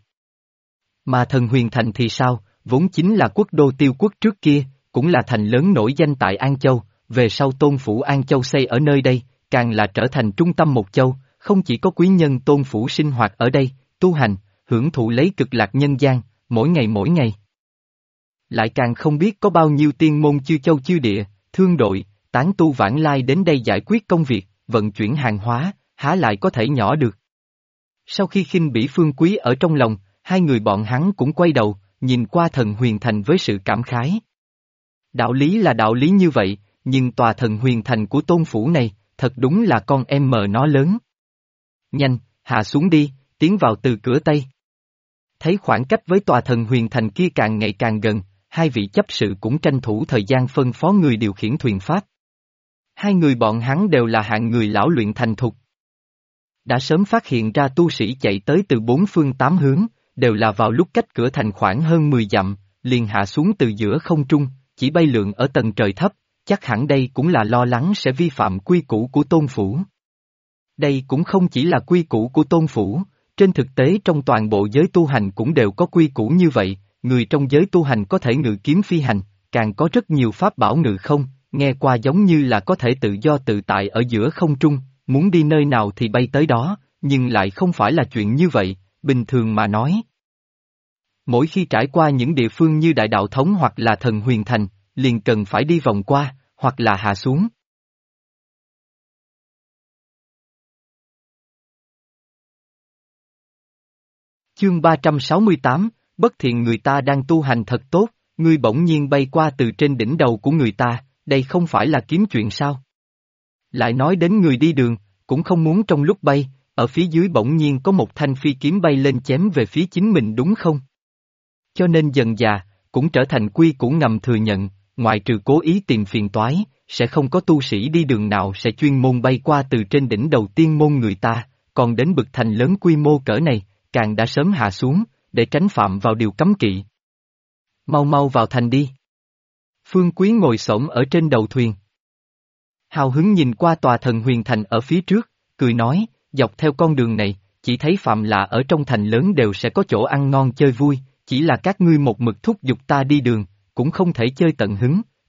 Mà Thần Huyền Thành thì sao, vốn chính là quốc đô Tiêu quốc trước kia, cũng là thành lớn nổi danh tại An Châu, về sau tôn phủ An Châu xây ở nơi đây, càng là trở thành trung tâm một châu, không chỉ có quý nhân tôn phủ sinh hoạt ở đây, tu hành, hưởng thụ lấy cực lạc nhân gian, mỗi ngày. Lại càng không biết có bao nhiêu tiên môn chư châu chư địa, thương đội, tán tu vãng lai đến đây giải quyết công việc, vận chuyển hàng hóa, há lại có thể nhỏ được. Sau khi khinh bỉ Phương Quý ở trong lòng, hai người bọn hắn cũng quay đầu, nhìn qua Thần Huyền Thành với sự cảm khái. Đạo lý là đạo lý như vậy, nhưng tòa Thần Huyền Thành của tôn phủ này, thật đúng là con em mờ nó lớn. Nhanh, hạ xuống đi, tiến vào từ cửa Tây. Thấy khoảng cách với tòa Thần Huyền Thành kia càng ngày càng gần, hai vị chấp sự cũng tranh thủ thời gian phân phó người điều khiển thuyền Pháp. Hai người bọn hắn đều là hạng người lão luyện thành thục. Đã sớm phát hiện ra tu sĩ chạy tới từ bốn phương tám hướng, đều là vào lúc cách cửa thành khoảng hơn 10 dặm, liền hạ xuống từ giữa không trung, chỉ bay lượn ở tầng trời thấp, chắc hẳn đây cũng là lo lắng sẽ vi phạm quy củ của tôn phủ. Đây cũng không chỉ là quy củ của tôn phủ, trên thực tế trong toàn bộ giới tu hành cũng đều có quy củ như vậy, người trong giới tu hành có thể ngự kiếm phi hành, càng có rất nhiều pháp bảo ngự không, nghe qua giống như là có thể tự do tự tại ở giữa không trung, muốn đi nơi nào thì bay tới đó, nhưng lại không phải là chuyện như vậy, bình thường mà nói. Mỗi khi trải qua những địa phương như Đại Đạo Thống hoặc là Thần Huyền Thành, liền cần phải đi vòng qua, hoặc là hạ xuống. Chương 368, bất thiện người ta đang tu hành thật tốt, ngươi bỗng nhiên bay qua từ trên đỉnh đầu của người ta, đây không phải là kiếm chuyện sao? Lại nói đến người đi đường, cũng không muốn trong lúc bay, ở phía dưới bỗng nhiên có một thanh phi kiếm bay lên chém về phía chính mình đúng không? Cho nên dần dà, cũng trở thành quy củ ngầm thừa nhận, ngoại trừ cố ý tìm phiền toái, sẽ không có tu sĩ đi đường nào sẽ chuyên môn bay qua từ trên đỉnh đầu tiên môn người ta, còn đến bực thành lớn quy mô cỡ này, càng đã sớm hạ xuống, để tránh phạm vào điều cấm kỵ. Mau vào thành đi. Phương Quý ngồi xổm ở trên đầu thuyền. Hào hứng nhìn qua tòa Thần Huyền Thành ở phía trước, cười nói, dọc theo con đường này, chỉ thấy phạm là ở trong thành lớn đều sẽ có chỗ ăn ngon chơi vui, chỉ là các ngươi một mực thúc giục ta đi đường, cũng không thể chơi tận hứng,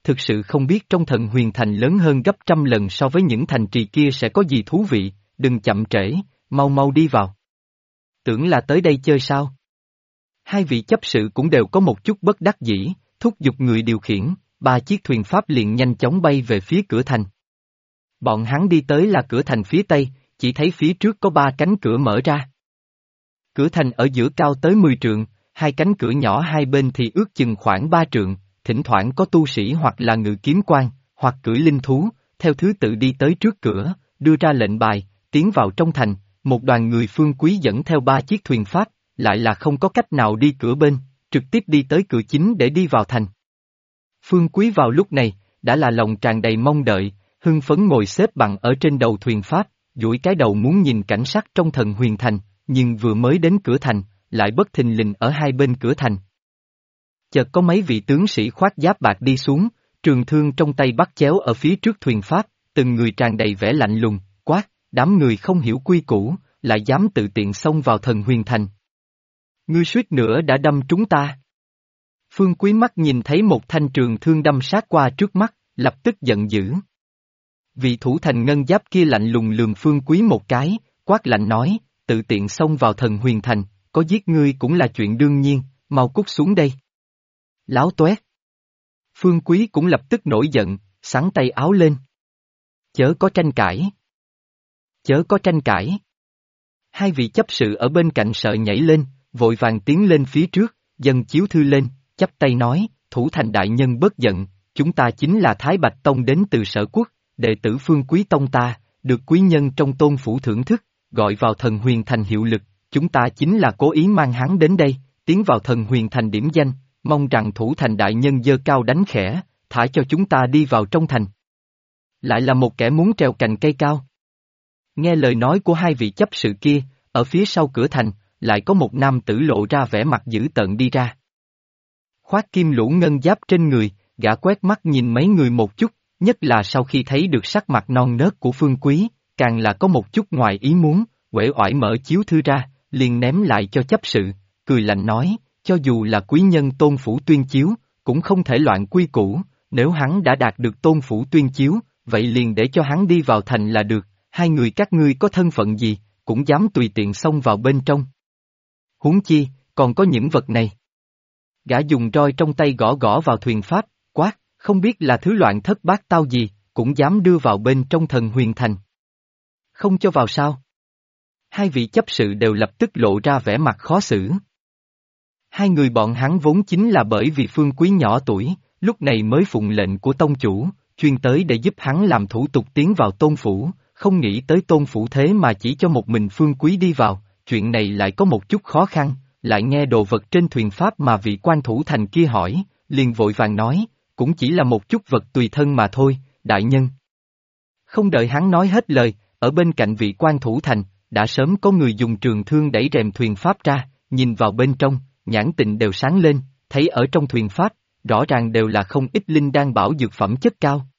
thực sự không biết trong Thần Huyền Thành lớn hơn gấp trăm lần so với những thành trì kia sẽ có gì thú vị, đừng chậm trễ, mau mau đi vào. Tưởng là tới đây chơi sao? Hai vị chấp sự cũng đều có một chút bất đắc dĩ, thúc giục người điều khiển, ba chiếc thuyền pháp liền nhanh chóng bay về phía cửa thành. Bọn hắn đi tới là cửa thành phía tây, chỉ thấy phía trước có ba cánh cửa mở ra. Cửa thành ở giữa cao tới 10 trượng, hai cánh cửa nhỏ hai bên thì ước chừng khoảng 3 trượng, thỉnh thoảng có tu sĩ hoặc là ngự kiếm quan, hoặc cưỡi linh thú, theo thứ tự đi tới trước cửa, đưa ra lệnh bài, tiến vào trong thành, một đoàn người Phương Quý dẫn theo ba chiếc thuyền pháp, lại là không có cách nào đi cửa bên, trực tiếp đi tới cửa chính để đi vào thành. Phương Quý vào lúc này, đã là lòng tràn đầy mong đợi, hưng phấn ngồi xếp bằng ở trên đầu thuyền pháp, duỗi cái đầu muốn nhìn cảnh sắc trong Thần Huyền Thành, nhưng vừa mới đến cửa thành, lại bất thình lình ở hai bên cửa thành. Chợt có mấy vị tướng sĩ khoác giáp bạc đi xuống, trường thương trong tay bắt chéo ở phía trước thuyền pháp, từng người tràn đầy vẻ lạnh lùng, quát, đám người không hiểu quy củ, lại dám tự tiện xông vào Thần Huyền Thành. Ngươi suýt nữa đã đâm trúng ta. Phương Quý mắt nhìn thấy một thanh trường thương đâm sát qua trước mắt, lập tức giận dữ. Vị thủ thành ngân giáp kia lạnh lùng lườm Phương Quý một cái, quát lạnh nói, tự tiện xông vào Thần Huyền Thành, có giết ngươi cũng là chuyện đương nhiên, mau cút xuống đây. Láo toét. Phương Quý cũng lập tức nổi giận, xắn tay áo lên. Chớ có tranh cãi. Chớ có tranh cãi. Hai vị chấp sự ở bên cạnh sợ nhảy lên, vội vàng tiến lên phía trước, dâng chiếu thư lên, chắp tay nói, thủ thành đại nhân bớt giận, chúng ta chính là Thái Bạch Tông đến từ Sở Quốc, đệ tử Phương Quý Tông ta, được quý nhân trong tôn phủ thưởng thức, gọi vào Thần Huyền Thành hiệu lực, chúng ta chính là cố ý mang hắn đến đây, tiến vào Thần Huyền Thành điểm danh, mong rằng thủ thành đại nhân giơ cao đánh khẽ, thả cho chúng ta đi vào trong thành. Lại là một kẻ muốn trèo cành cây cao. Nghe lời nói của hai vị chấp sự kia, ở phía sau cửa thành, lại có một nam tử lộ ra vẻ mặt dữ tợn đi ra. Khoác kim lũ ngân giáp trên người, gã quét mắt nhìn mấy người một chút, nhất là sau khi thấy được sắc mặt non nớt của Phương Quý, càng là có một chút ngoài ý muốn, uể oải mở chiếu thư ra, liền ném lại cho chấp sự, cười lạnh nói, cho dù là quý nhân tôn phủ tuyên chiếu, cũng không thể loạn quy củ, nếu hắn đã đạt được tôn phủ tuyên chiếu, vậy liền để cho hắn đi vào thành là được, hai người các ngươi có thân phận gì, cũng dám tùy tiện xông vào bên trong. Huống chi, còn có những vật này. Gã dùng roi trong tay gõ gõ vào thuyền pháp, quát, không biết là thứ loạn thất bát tao gì, cũng dám đưa vào bên trong Thần Huyền Thành. Không cho vào sao? Hai vị chấp sự đều lập tức lộ ra vẻ mặt khó xử. Hai người bọn hắn vốn chính là bởi vì Phương Quý nhỏ tuổi, lúc này mới phụng lệnh của tông chủ, chuyên tới để giúp hắn làm thủ tục tiến vào tôn phủ, không nghĩ tới tôn phủ thế mà chỉ cho một mình Phương Quý đi vào, chuyện này lại có một chút khó khăn, lại nghe đồ vật trên thuyền pháp mà vị quan thủ thành kia hỏi, liền vội vàng nói, cũng chỉ là một chút vật tùy thân mà thôi, đại nhân. Không đợi hắn nói hết lời, ở bên cạnh vị quan thủ thành, đã sớm có người dùng trường thương đẩy rèm thuyền pháp ra, nhìn vào bên trong, nhãn tình đều sáng lên, thấy ở trong thuyền pháp, rõ ràng đều là không ít linh đan bảo dược phẩm chất cao.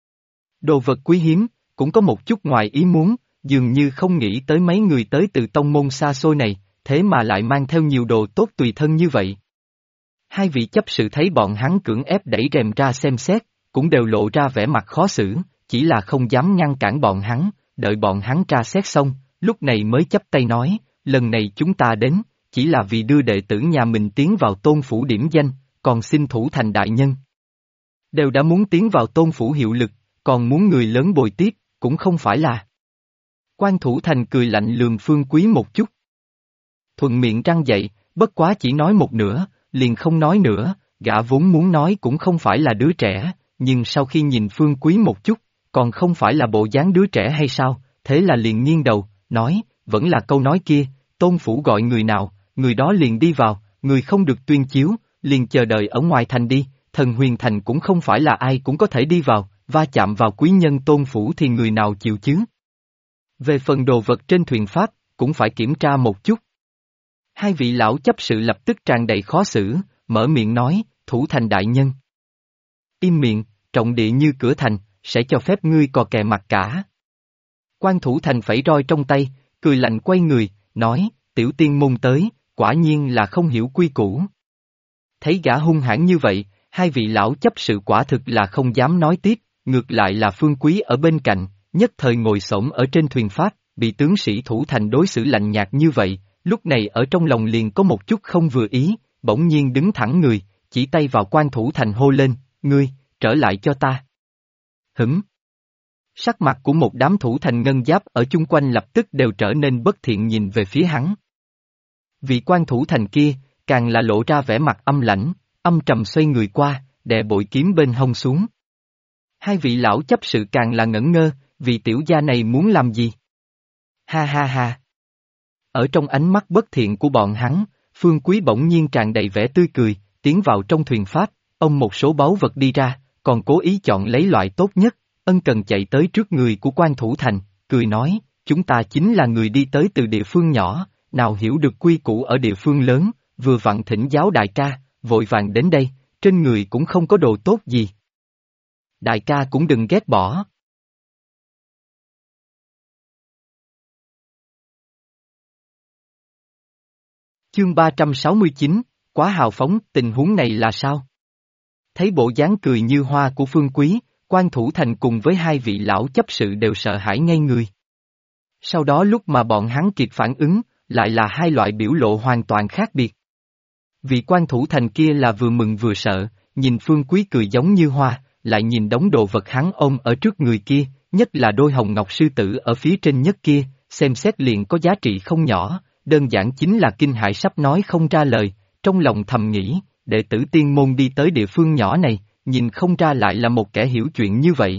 Đồ vật quý hiếm, cũng có một chút ngoài ý muốn, dường như không nghĩ tới mấy người tới từ tông môn xa xôi này, thế mà lại mang theo nhiều đồ tốt tùy thân như vậy. Hai vị chấp sự thấy bọn hắn cưỡng ép đẩy rèm ra xem xét, cũng đều lộ ra vẻ mặt khó xử, chỉ là không dám ngăn cản bọn hắn, đợi bọn hắn tra xét xong, lúc này mới chắp tay nói, lần này chúng ta đến, chỉ là vì đưa đệ tử nhà mình tiến vào tôn phủ điểm danh, còn xin thủ thành đại nhân. Đều đã muốn tiến vào tôn phủ hiệu lực, còn muốn người lớn bồi tiếp, cũng không phải là. Quan thủ thành cười lạnh lườm Phương Quý một chút. Thuận miệng răng dậy, bất quá chỉ nói một nửa, liền không nói nữa, gã vốn muốn nói cũng không phải là đứa trẻ, nhưng sau khi nhìn Phương Quý một chút, còn không phải là bộ dáng đứa trẻ hay sao, thế là liền nghiêng đầu, nói, vẫn là câu nói kia, tôn phủ gọi người nào, người đó liền đi vào, người không được tuyên chiếu, liền chờ đợi ở ngoài thành đi, Thần Huyền Thành cũng không phải là ai cũng có thể đi vào, va chạm vào quý nhân tôn phủ thì người nào chịu chứ. Về phần đồ vật trên thuyền pháp, cũng phải kiểm tra một chút. Hai vị lão chấp sự lập tức tràn đầy khó xử, mở miệng nói, thủ thành đại nhân. Im miệng, trọng địa như cửa thành, sẽ cho phép ngươi cò kè mặt cả. Quan thủ thành phẩy roi trong tay, cười lạnh quay người, nói, tiểu tiên môn tới, quả nhiên là không hiểu quy củ. Thấy gã hung hãn như vậy, Hai vị lão chấp sự quả thực là không dám nói tiếp, ngược lại là Phương Quý ở bên cạnh, nhất thời ngồi xổm ở trên thuyền pháp, bị tướng sĩ thủ thành đối xử lạnh nhạt như vậy, lúc này ở trong lòng liền có một chút không vừa ý, bỗng nhiên đứng thẳng người, chỉ tay vào quan thủ thành hô lên, ngươi, trở lại cho ta. Hửm. Sắc mặt của một đám thủ thành ngân giáp ở chung quanh lập tức đều trở nên bất thiện nhìn về phía hắn. Vị quan thủ thành kia, càng là lộ ra vẻ mặt âm lãnh, âm trầm xoay người qua, đè bội kiếm bên hông xuống. Hai vị lão chấp sự càng là ngẩn ngơ, vị tiểu gia này muốn làm gì? Ha ha ha. Ở trong ánh mắt bất thiện của bọn hắn, Phương Quý bỗng nhiên tràn đầy vẻ tươi cười, tiến vào trong thuyền pháp, ông một số báu vật đi ra, còn cố ý chọn lấy loại tốt nhất, ân cần chạy tới trước người của quan thủ thành, cười nói, chúng ta chính là người đi tới từ địa phương nhỏ, nào hiểu được quy củ ở địa phương lớn, vừa vặn thỉnh giáo đại ca, vội vàng đến đây, trên người cũng không có đồ tốt gì. Đại ca cũng đừng ghét bỏ. Chương 369, quá hào phóng, tình huống này là sao? Thấy bộ dáng cười như hoa của Phương Quý, quan thủ thành cùng với hai vị lão chấp sự đều sợ hãi ngây người. Sau đó lúc mà bọn hắn kịp phản ứng, lại là hai loại biểu lộ hoàn toàn khác biệt. Vị quan thủ thành kia là vừa mừng vừa sợ, nhìn Phương Quý cười giống như hoa, lại nhìn đống đồ vật hắn ôm ở trước người kia, nhất là đôi hồng ngọc sư tử ở phía trên nhất kia, xem xét liền có giá trị không nhỏ, đơn giản chính là kinh hãi sắp nói không ra lời, trong lòng thầm nghĩ, đệ tử tiên môn đi tới địa phương nhỏ này, nhìn không ra lại là một kẻ hiểu chuyện như vậy.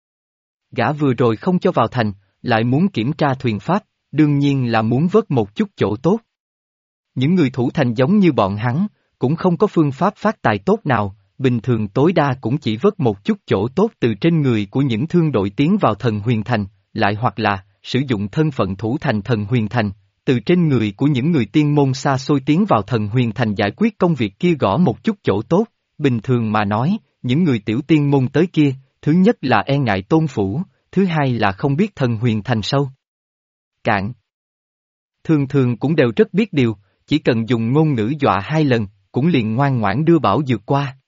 Gã vừa rồi không cho vào thành, lại muốn kiểm tra thuyền pháp, đương nhiên là muốn vớt một chút chỗ tốt. Những người thủ thành giống như bọn hắn, cũng không có phương pháp phát tài tốt nào, bình thường tối đa cũng chỉ vớt một chút chỗ tốt từ trên người của những thương đội tiến vào thần huyền thành, lại hoặc là, sử dụng thân phận thủ thành thần huyền thành, từ trên người của những người tiên môn xa xôi tiến vào thần huyền thành giải quyết công việc kia gõ một chút chỗ tốt, bình thường mà nói, những người tiểu tiên môn tới kia, thứ nhất là e ngại tôn phủ, thứ hai là không biết thần huyền thành sâu cạn. Thường thường cũng đều rất biết điều, chỉ cần dùng ngôn ngữ dọa hai lần, cũng liền ngoan ngoãn đưa bảo dược qua.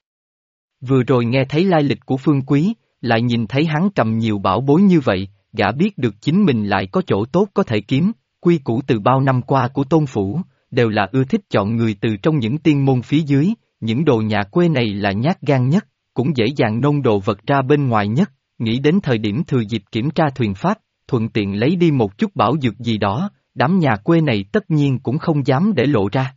Vừa rồi nghe thấy lai lịch của Phương Quý, lại nhìn thấy hắn cầm nhiều bảo bối như vậy, gã biết được chính mình lại có chỗ tốt có thể kiếm, quy củ từ bao năm qua của tôn phủ, đều là ưa thích chọn người từ trong những tiên môn phía dưới, những đồ nhà quê này là nhát gan nhất, cũng dễ dàng nôn đồ vật ra bên ngoài nhất, nghĩ đến thời điểm thừa dịp kiểm tra thuyền pháp, thuận tiện lấy đi một chút bảo dược gì đó, đám nhà quê này tất nhiên cũng không dám để lộ ra.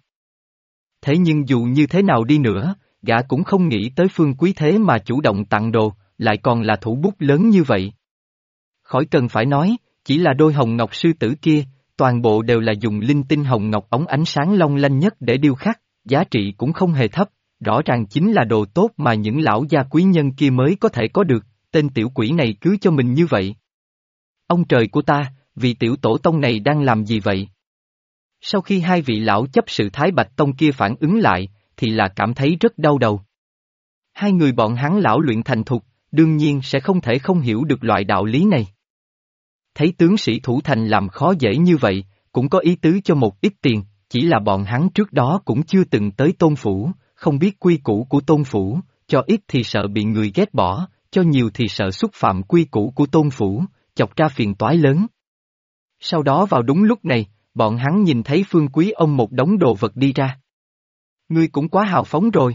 Thế nhưng dù như thế nào đi nữa, gã cũng không nghĩ tới Phương Quý thế mà chủ động tặng đồ, lại còn là thủ bút lớn như vậy. Khỏi cần phải nói, chỉ là đôi hồng ngọc sư tử kia, toàn bộ đều là dùng linh tinh hồng ngọc ống ánh sáng long lanh nhất để điêu khắc, giá trị cũng không hề thấp, rõ ràng chính là đồ tốt mà những lão gia quý nhân kia mới có thể có được, tên tiểu quỷ này cứ cho mình như vậy. Ông trời của ta, vị tiểu tổ tông này đang làm gì vậy? Sau khi hai vị lão chấp sự Thái Bạch Tông kia phản ứng lại, thì là cảm thấy rất đau đầu. Hai người bọn hắn lão luyện thành thục, đương nhiên sẽ không thể không hiểu được loại đạo lý này. Thấy tướng sĩ thủ thành làm khó dễ như vậy, cũng có ý tứ cho một ít tiền, chỉ là bọn hắn trước đó cũng chưa từng tới tôn phủ, không biết quy củ của tôn phủ, cho ít thì sợ bị người ghét bỏ, cho nhiều thì sợ xúc phạm quy củ của tôn phủ, chọc ra phiền toái lớn. Sau đó vào đúng lúc này, bọn hắn nhìn thấy Phương Quý ông một đống đồ vật đi ra. Ngươi cũng quá hào phóng rồi.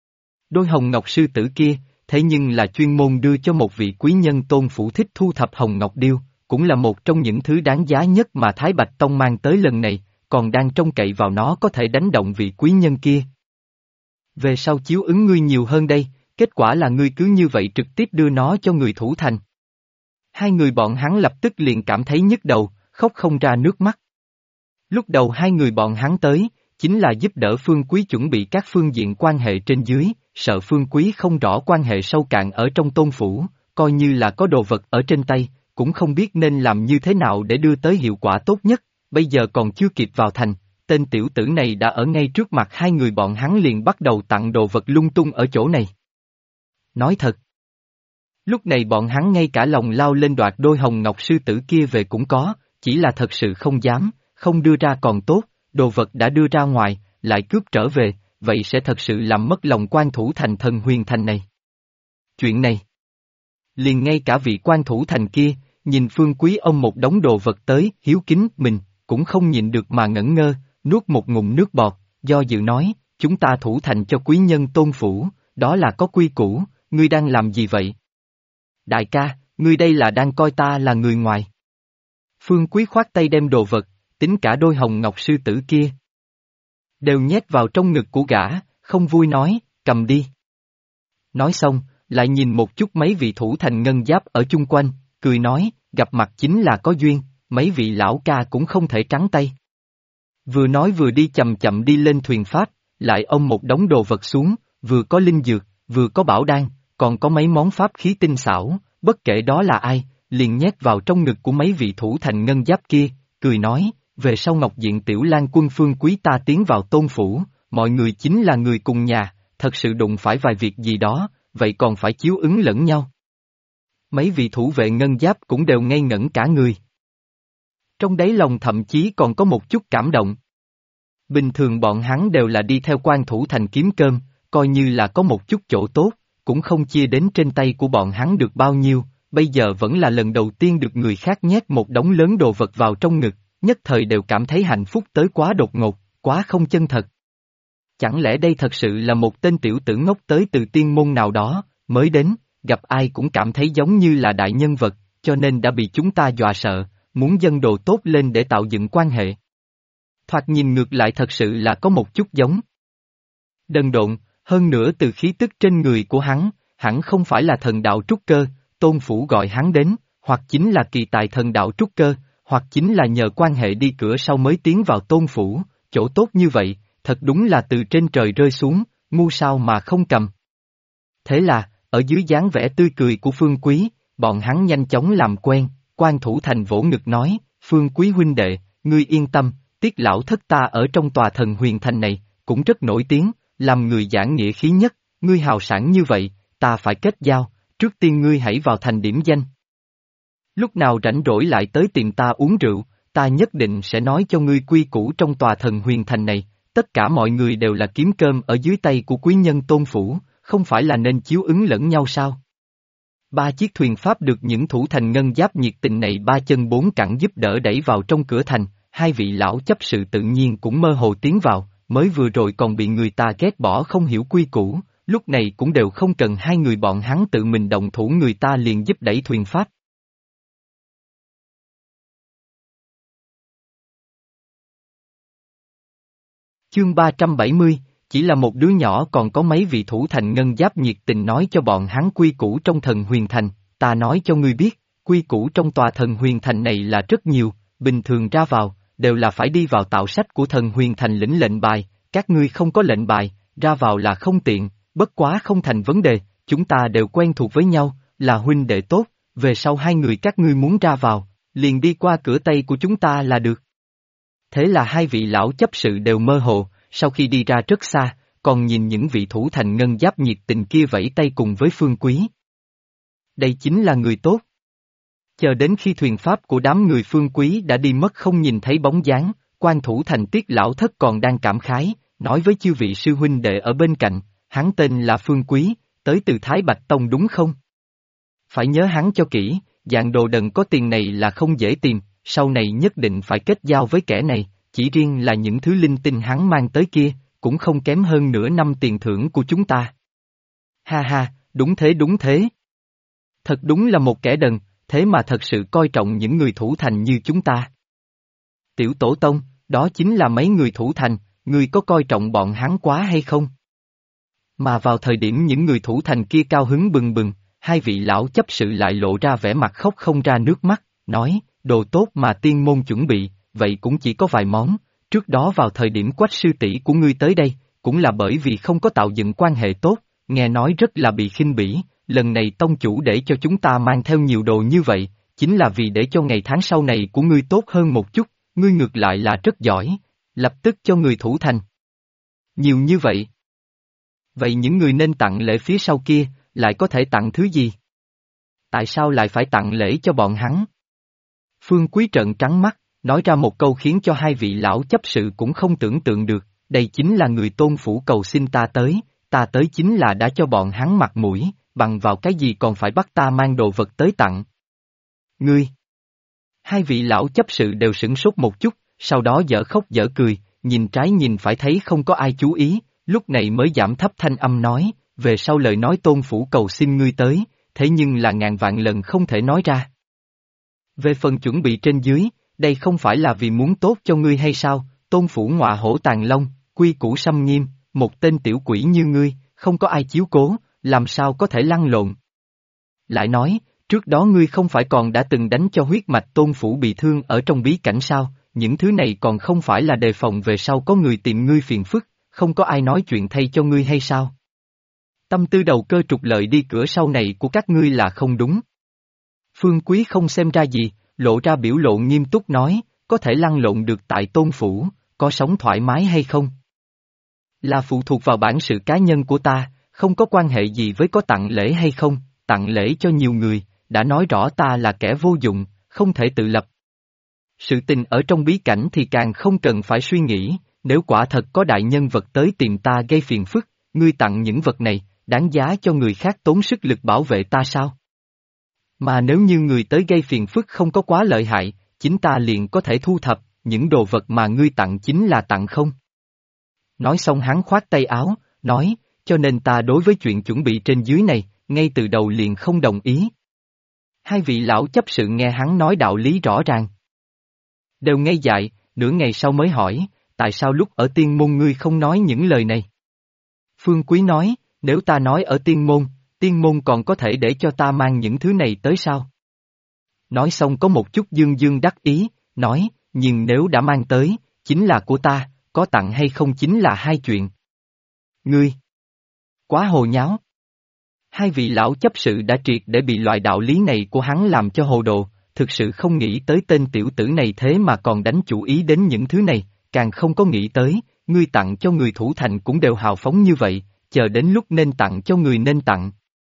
Đôi hồng ngọc sư tử kia, thế nhưng là chuyên môn đưa cho một vị quý nhân tôn phủ thích thu thập hồng ngọc điêu, cũng là một trong những thứ đáng giá nhất mà Thái Bạch Tông mang tới lần này, còn đang trông cậy vào nó có thể đánh động vị quý nhân kia. Về sau chiếu ứng ngươi nhiều hơn đây, kết quả là ngươi cứ như vậy trực tiếp đưa nó cho người thủ thành. Hai người bọn hắn lập tức liền cảm thấy nhức đầu, khóc không ra nước mắt. Lúc đầu hai người bọn hắn tới, chính là giúp đỡ Phương Quý chuẩn bị các phương diện quan hệ trên dưới, sợ Phương Quý không rõ quan hệ sâu cạn ở trong tôn phủ, coi như là có đồ vật ở trên tay, cũng không biết nên làm như thế nào để đưa tới hiệu quả tốt nhất, bây giờ còn chưa kịp vào thành, tên tiểu tử này đã ở ngay trước mặt hai người bọn hắn liền bắt đầu tặng đồ vật lung tung ở chỗ này. Nói thật, lúc này bọn hắn ngay cả lòng lao lên đoạt đôi hồng ngọc sư tử kia về cũng có, chỉ là thật sự không dám, không đưa ra còn tốt, đồ vật đã đưa ra ngoài, lại cướp trở về, vậy sẽ thật sự làm mất lòng quan thủ thành thần huyền thành này. Chuyện này, liền ngay cả vị quan thủ thành kia, nhìn Phương Quý ông một đống đồ vật tới, hiếu kính mình, cũng không nhịn được mà ngẩn ngơ, nuốt một ngụm nước bọt, do dự nói, chúng ta thủ thành cho quý nhân tôn phủ, đó là có quy củ, ngươi đang làm gì vậy? Đại ca, ngươi đây là đang coi ta là người ngoài. Phương Quý khoát tay đem đồ vật, tính cả đôi hồng ngọc sư tử kia, đều nhét vào trong ngực của gã, không vui nói, cầm đi. Nói xong, lại nhìn một chút mấy vị thủ thành ngân giáp ở chung quanh, cười nói, gặp mặt chính là có duyên, mấy vị lão ca cũng không thể trắng tay. Vừa nói vừa đi chậm chậm đi lên thuyền pháp, lại ôm một đống đồ vật xuống, vừa có linh dược, vừa có bảo đan, còn có mấy món pháp khí tinh xảo, bất kể đó là ai, liền nhét vào trong ngực của mấy vị thủ thành ngân giáp kia, cười nói, về sau Ngọc Diện Tiểu Lang quân Phương Quý ta tiến vào tôn phủ, mọi người chính là người cùng nhà, thật sự đụng phải vài việc gì đó, vậy còn phải chiếu ứng lẫn nhau. Mấy vị thủ vệ ngân giáp cũng đều ngây ngẩn cả người. Trong đáy lòng thậm chí còn có một chút cảm động. Bình thường bọn hắn đều là đi theo quan thủ thành kiếm cơm, coi như là có một chút chỗ tốt, cũng không chia đến trên tay của bọn hắn được bao nhiêu, bây giờ vẫn là lần đầu tiên được người khác nhét một đống lớn đồ vật vào trong ngực, nhất thời đều cảm thấy hạnh phúc tới quá đột ngột, quá không chân thật. Chẳng lẽ đây thật sự là một tên tiểu tử ngốc tới từ tiên môn nào đó, mới đến, gặp ai cũng cảm thấy giống như là đại nhân vật, cho nên đã bị chúng ta dọa sợ, muốn dâng đồ tốt lên để tạo dựng quan hệ. Thoạt nhìn ngược lại thật sự là có một chút giống. Đần độn, hơn nữa từ khí tức trên người của hắn, hẳn không phải là thần đạo trúc cơ, tôn phủ gọi hắn đến, hoặc chính là kỳ tài thần đạo trúc cơ, hoặc chính là nhờ quan hệ đi cửa sau mới tiến vào tôn phủ, chỗ tốt như vậy, thật đúng là từ trên trời rơi xuống, ngu sao mà không cầm. Thế là, ở dưới dáng vẻ tươi cười của Phương Quý, bọn hắn nhanh chóng làm quen, quan thủ thành vỗ ngực nói, Phương Quý huynh đệ, ngươi yên tâm, Tiết lão thất ta ở trong tòa thần huyền thành này, cũng rất nổi tiếng, làm người giảng nghĩa khí nhất, ngươi hào sản như vậy, ta phải kết giao, trước tiên ngươi hãy vào thành điểm danh. Lúc nào rảnh rỗi lại tới tìm ta uống rượu, ta nhất định sẽ nói cho ngươi quy củ trong tòa thần huyền thành này, tất cả mọi người đều là kiếm cơm ở dưới tay của quý nhân tôn phủ, không phải là nên chiếu ứng lẫn nhau sao? Ba chiếc thuyền pháp được những thủ thành ngân giáp nhiệt tình này ba chân bốn cẳng giúp đỡ đẩy vào trong cửa thành, hai vị lão chấp sự tự nhiên cũng mơ hồ tiến vào, mới vừa rồi còn bị người ta ghét bỏ không hiểu quy củ, lúc này cũng đều không cần hai người bọn hắn tự mình động thủ người ta liền giúp đẩy thuyền pháp. Chương 370, chỉ là một đứa nhỏ còn có mấy vị thủ thành ngân giáp nhiệt tình nói cho bọn hắn quy củ trong thần huyền thành, ta nói cho ngươi biết, quy củ trong tòa thần huyền thành này là rất nhiều, bình thường ra vào, đều là phải đi vào tạo sách của thần huyền thành lĩnh lệnh bài, các ngươi không có lệnh bài, ra vào là không tiện, bất quá không thành vấn đề, chúng ta đều quen thuộc với nhau, là huynh đệ tốt, về sau hai người các ngươi muốn ra vào, liền đi qua cửa tây của chúng ta là được. Thế là hai vị lão chấp sự đều mơ hồ, sau khi đi ra rất xa, còn nhìn những vị thủ thành ngân giáp nhiệt tình kia vẫy tay cùng với Phương Quý. Đây chính là người tốt. Chờ đến khi thuyền pháp của đám người Phương Quý đã đi mất không nhìn thấy bóng dáng, quan thủ thành Tiết lão thất còn đang cảm khái, nói với chư vị sư huynh đệ ở bên cạnh, hắn tên là Phương Quý, tới từ Thái Bạch Tông đúng không? Phải nhớ hắn cho kỹ, dạng đồ đần có tiền này là không dễ tìm, sau này nhất định phải kết giao với kẻ này, chỉ riêng là những thứ linh tinh hắn mang tới kia, cũng không kém hơn nửa năm tiền thưởng của chúng ta. Ha ha, đúng thế đúng thế. Thật đúng là một kẻ đần, thế mà thật sự coi trọng những người thủ thành như chúng ta. Tiểu tổ tông, đó chính là mấy người thủ thành, ngươi có coi trọng bọn hắn quá hay không? Mà vào thời điểm những người thủ thành kia cao hứng bừng bừng, hai vị lão chấp sự lại lộ ra vẻ mặt khóc không ra nước mắt, nói, đồ tốt mà tiên môn chuẩn bị, vậy cũng chỉ có vài món, trước đó vào thời điểm Quách sư tỷ của ngươi tới đây, cũng là bởi vì không có tạo dựng quan hệ tốt, nghe nói rất là bị khinh bỉ, lần này tông chủ để cho chúng ta mang theo nhiều đồ như vậy, chính là vì để cho ngày tháng sau này của ngươi tốt hơn một chút, ngươi ngược lại là rất giỏi, lập tức cho người thủ thành. Nhiều như vậy. Vậy những người nên tặng lễ phía sau kia, lại có thể tặng thứ gì? Tại sao lại phải tặng lễ cho bọn hắn? Phương Quý trợn trắng mắt, nói ra một câu khiến cho hai vị lão chấp sự cũng không tưởng tượng được, đây chính là người Tôn phủ cầu xin ta tới chính là đã cho bọn hắn mặt mũi, bằng vào cái gì còn phải bắt ta mang đồ vật tới tặng. Ngươi! Hai vị lão chấp sự đều sửng sốt một chút, sau đó dở khóc dở cười, nhìn trái nhìn phải thấy không có ai chú ý, lúc này mới giảm thấp thanh âm nói, về sau lời nói Tôn phủ cầu xin ngươi tới, thế nhưng là ngàn vạn lần không thể nói ra. Về phần chuẩn bị trên dưới, đây không phải là vì muốn tốt cho ngươi hay sao, Tôn phủ ngọa hổ tàng long, quy củ xâm nghiêm, một tên tiểu quỷ như ngươi, không có ai chiếu cố, làm sao có thể lăn lộn. Lại nói, trước đó ngươi không phải còn đã từng đánh cho huyết mạch Tôn phủ bị thương ở trong bí cảnh sao, những thứ này còn không phải là đề phòng về sau có người tìm ngươi phiền phức, không có ai nói chuyện thay cho ngươi hay sao. Tâm tư đầu cơ trục lợi đi cửa sau này của các ngươi là không đúng. Phương Quý không xem ra gì, lộ ra biểu lộ nghiêm túc nói, có thể lăn lộn được tại Tôn phủ, có sống thoải mái hay không? Là phụ thuộc vào bản sự cá nhân của ta, không có quan hệ gì với có tặng lễ hay không, tặng lễ cho nhiều người, đã nói rõ ta là kẻ vô dụng, không thể tự lập. Sự tình ở trong bí cảnh thì càng không cần phải suy nghĩ, nếu quả thật có đại nhân vật tới tìm ta gây phiền phức, ngươi tặng những vật này, đáng giá cho người khác tốn sức lực bảo vệ ta sao? Mà nếu như người tới gây phiền phức không có quá lợi hại, chính ta liền có thể thu thập, những đồ vật mà ngươi tặng chính là tặng không? Nói xong hắn khoát tay áo, nói, cho nên ta đối với chuyện chuẩn bị trên dưới này, ngay từ đầu liền không đồng ý. Hai vị lão chấp sự nghe hắn nói đạo lý rõ ràng. Đều ngây dại, nửa ngày sau mới hỏi, tại sao lúc ở tiên môn ngươi không nói những lời này? Phương Quý nói, nếu ta nói ở tiên môn còn có thể để cho ta mang những thứ này tới sao? Nói xong có một chút dương dương đắc ý, nói, nhưng nếu đã mang tới, chính là của ta, có tặng hay không chính là hai chuyện. Ngươi! Quá hồ nháo! Hai vị lão chấp sự đã triệt để bị loại đạo lý này của hắn làm cho hồ đồ, thực sự không nghĩ tới tên tiểu tử này thế mà còn đánh chủ ý đến những thứ này, càng không có nghĩ tới, ngươi tặng cho người thủ thành cũng đều hào phóng như vậy, chờ đến lúc nên tặng cho người nên tặng.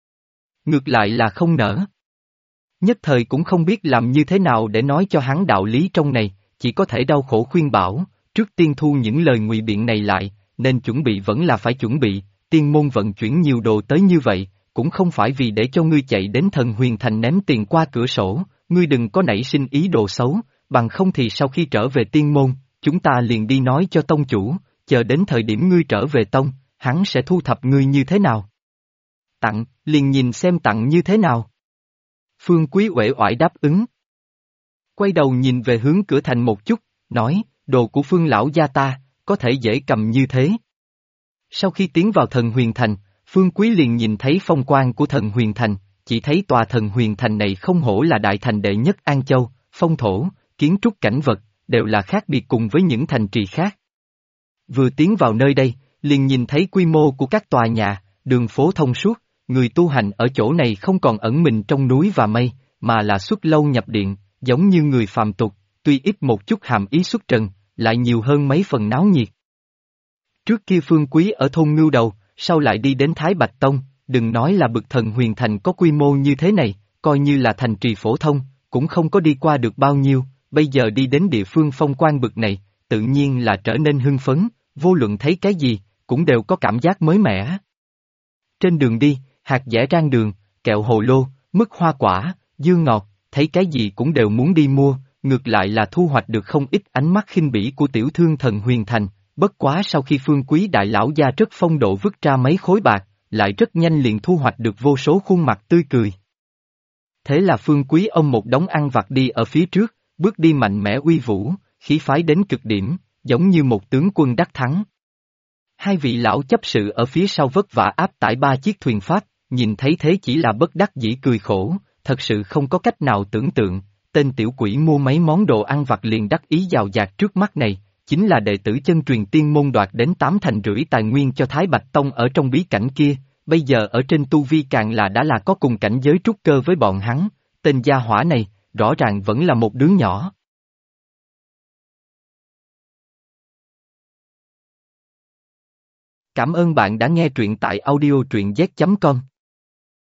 Ngược lại là không nỡ. Nhất thời cũng không biết làm như thế nào để nói cho hắn đạo lý trong này, chỉ có thể đau khổ khuyên bảo, trước tiên thu những lời ngụy biện này lại, nên chuẩn bị vẫn là phải chuẩn bị, tiên môn vận chuyển nhiều đồ tới như vậy, cũng không phải vì để cho ngươi chạy đến Thần Huyền Thành ném tiền qua cửa sổ, ngươi đừng có nảy sinh ý đồ xấu, bằng không thì sau khi trở về tiên môn, chúng ta liền đi nói cho tông chủ, chờ đến thời điểm ngươi trở về tông, hắn sẽ thu thập ngươi như thế nào. Tặng, liền nhìn xem tặng như thế nào. Phương Quý uể oải đáp ứng. Quay đầu nhìn về hướng cửa thành một chút, nói, đồ của Phương lão gia ta, có thể dễ cầm như thế. Sau khi tiến vào Thần Huyền Thành, Phương Quý liền nhìn thấy phong quang của Thần Huyền Thành, chỉ thấy tòa Thần Huyền Thành này không hổ là đại thành đệ nhất An Châu, phong thổ, kiến trúc cảnh vật, đều là khác biệt cùng với những thành trì khác. Vừa tiến vào nơi đây, liền nhìn thấy quy mô của các tòa nhà, đường phố thông suốt, người tu hành ở chỗ này không còn ẩn mình trong núi và mây, mà là xuất lâu nhập điện, giống như người phàm tục, tuy ít một chút hàm ý xuất trần, lại nhiều hơn mấy phần náo nhiệt. Trước kia Phương Quý ở thôn Ngưu Đầu, sau lại đi đến Thái Bạch Tông, đừng nói là bực Thần Huyền Thành có quy mô như thế này, coi như là thành trì phổ thông, cũng không có đi qua được bao nhiêu, bây giờ đi đến địa phương phong quang bực này, tự nhiên là trở nên hưng phấn, vô luận thấy cái gì, cũng đều có cảm giác mới mẻ. Trên đường đi, hạt dẻ rang đường, kẹo hồ lô, mứt hoa quả, dưa ngọt, thấy cái gì cũng đều muốn đi mua, ngược lại là thu hoạch được không ít ánh mắt khinh bỉ của tiểu thương Thần Huyền Thành, bất quá sau khi Phương Quý đại lão gia rất phong độ vứt ra mấy khối bạc, lại rất nhanh liền thu hoạch được vô số khuôn mặt tươi cười. Thế là Phương Quý ôm một đống ăn vặt đi ở phía trước, bước đi mạnh mẽ uy vũ, khí phái đến cực điểm, giống như một tướng quân đắc thắng. Hai vị lão chấp sự ở phía sau vất vả áp tải 3 chiếc thuyền pháp, nhìn thấy thế chỉ là bất đắc dĩ cười khổ, thật sự không có cách nào tưởng tượng, tên tiểu quỷ mua mấy món đồ ăn vặt liền đắc ý giàu dạt trước mắt này, chính là đệ tử chân truyền tiên môn đoạt đến 8 thành rưỡi tài nguyên cho Thái Bạch Tông ở trong bí cảnh kia, bây giờ ở trên tu vi càng là đã là có cùng cảnh giới trúc cơ với bọn hắn, tên gia hỏa này, rõ ràng vẫn là một đứa nhỏ. Cảm ơn bạn đã nghe truyện tại audio truyện z.com.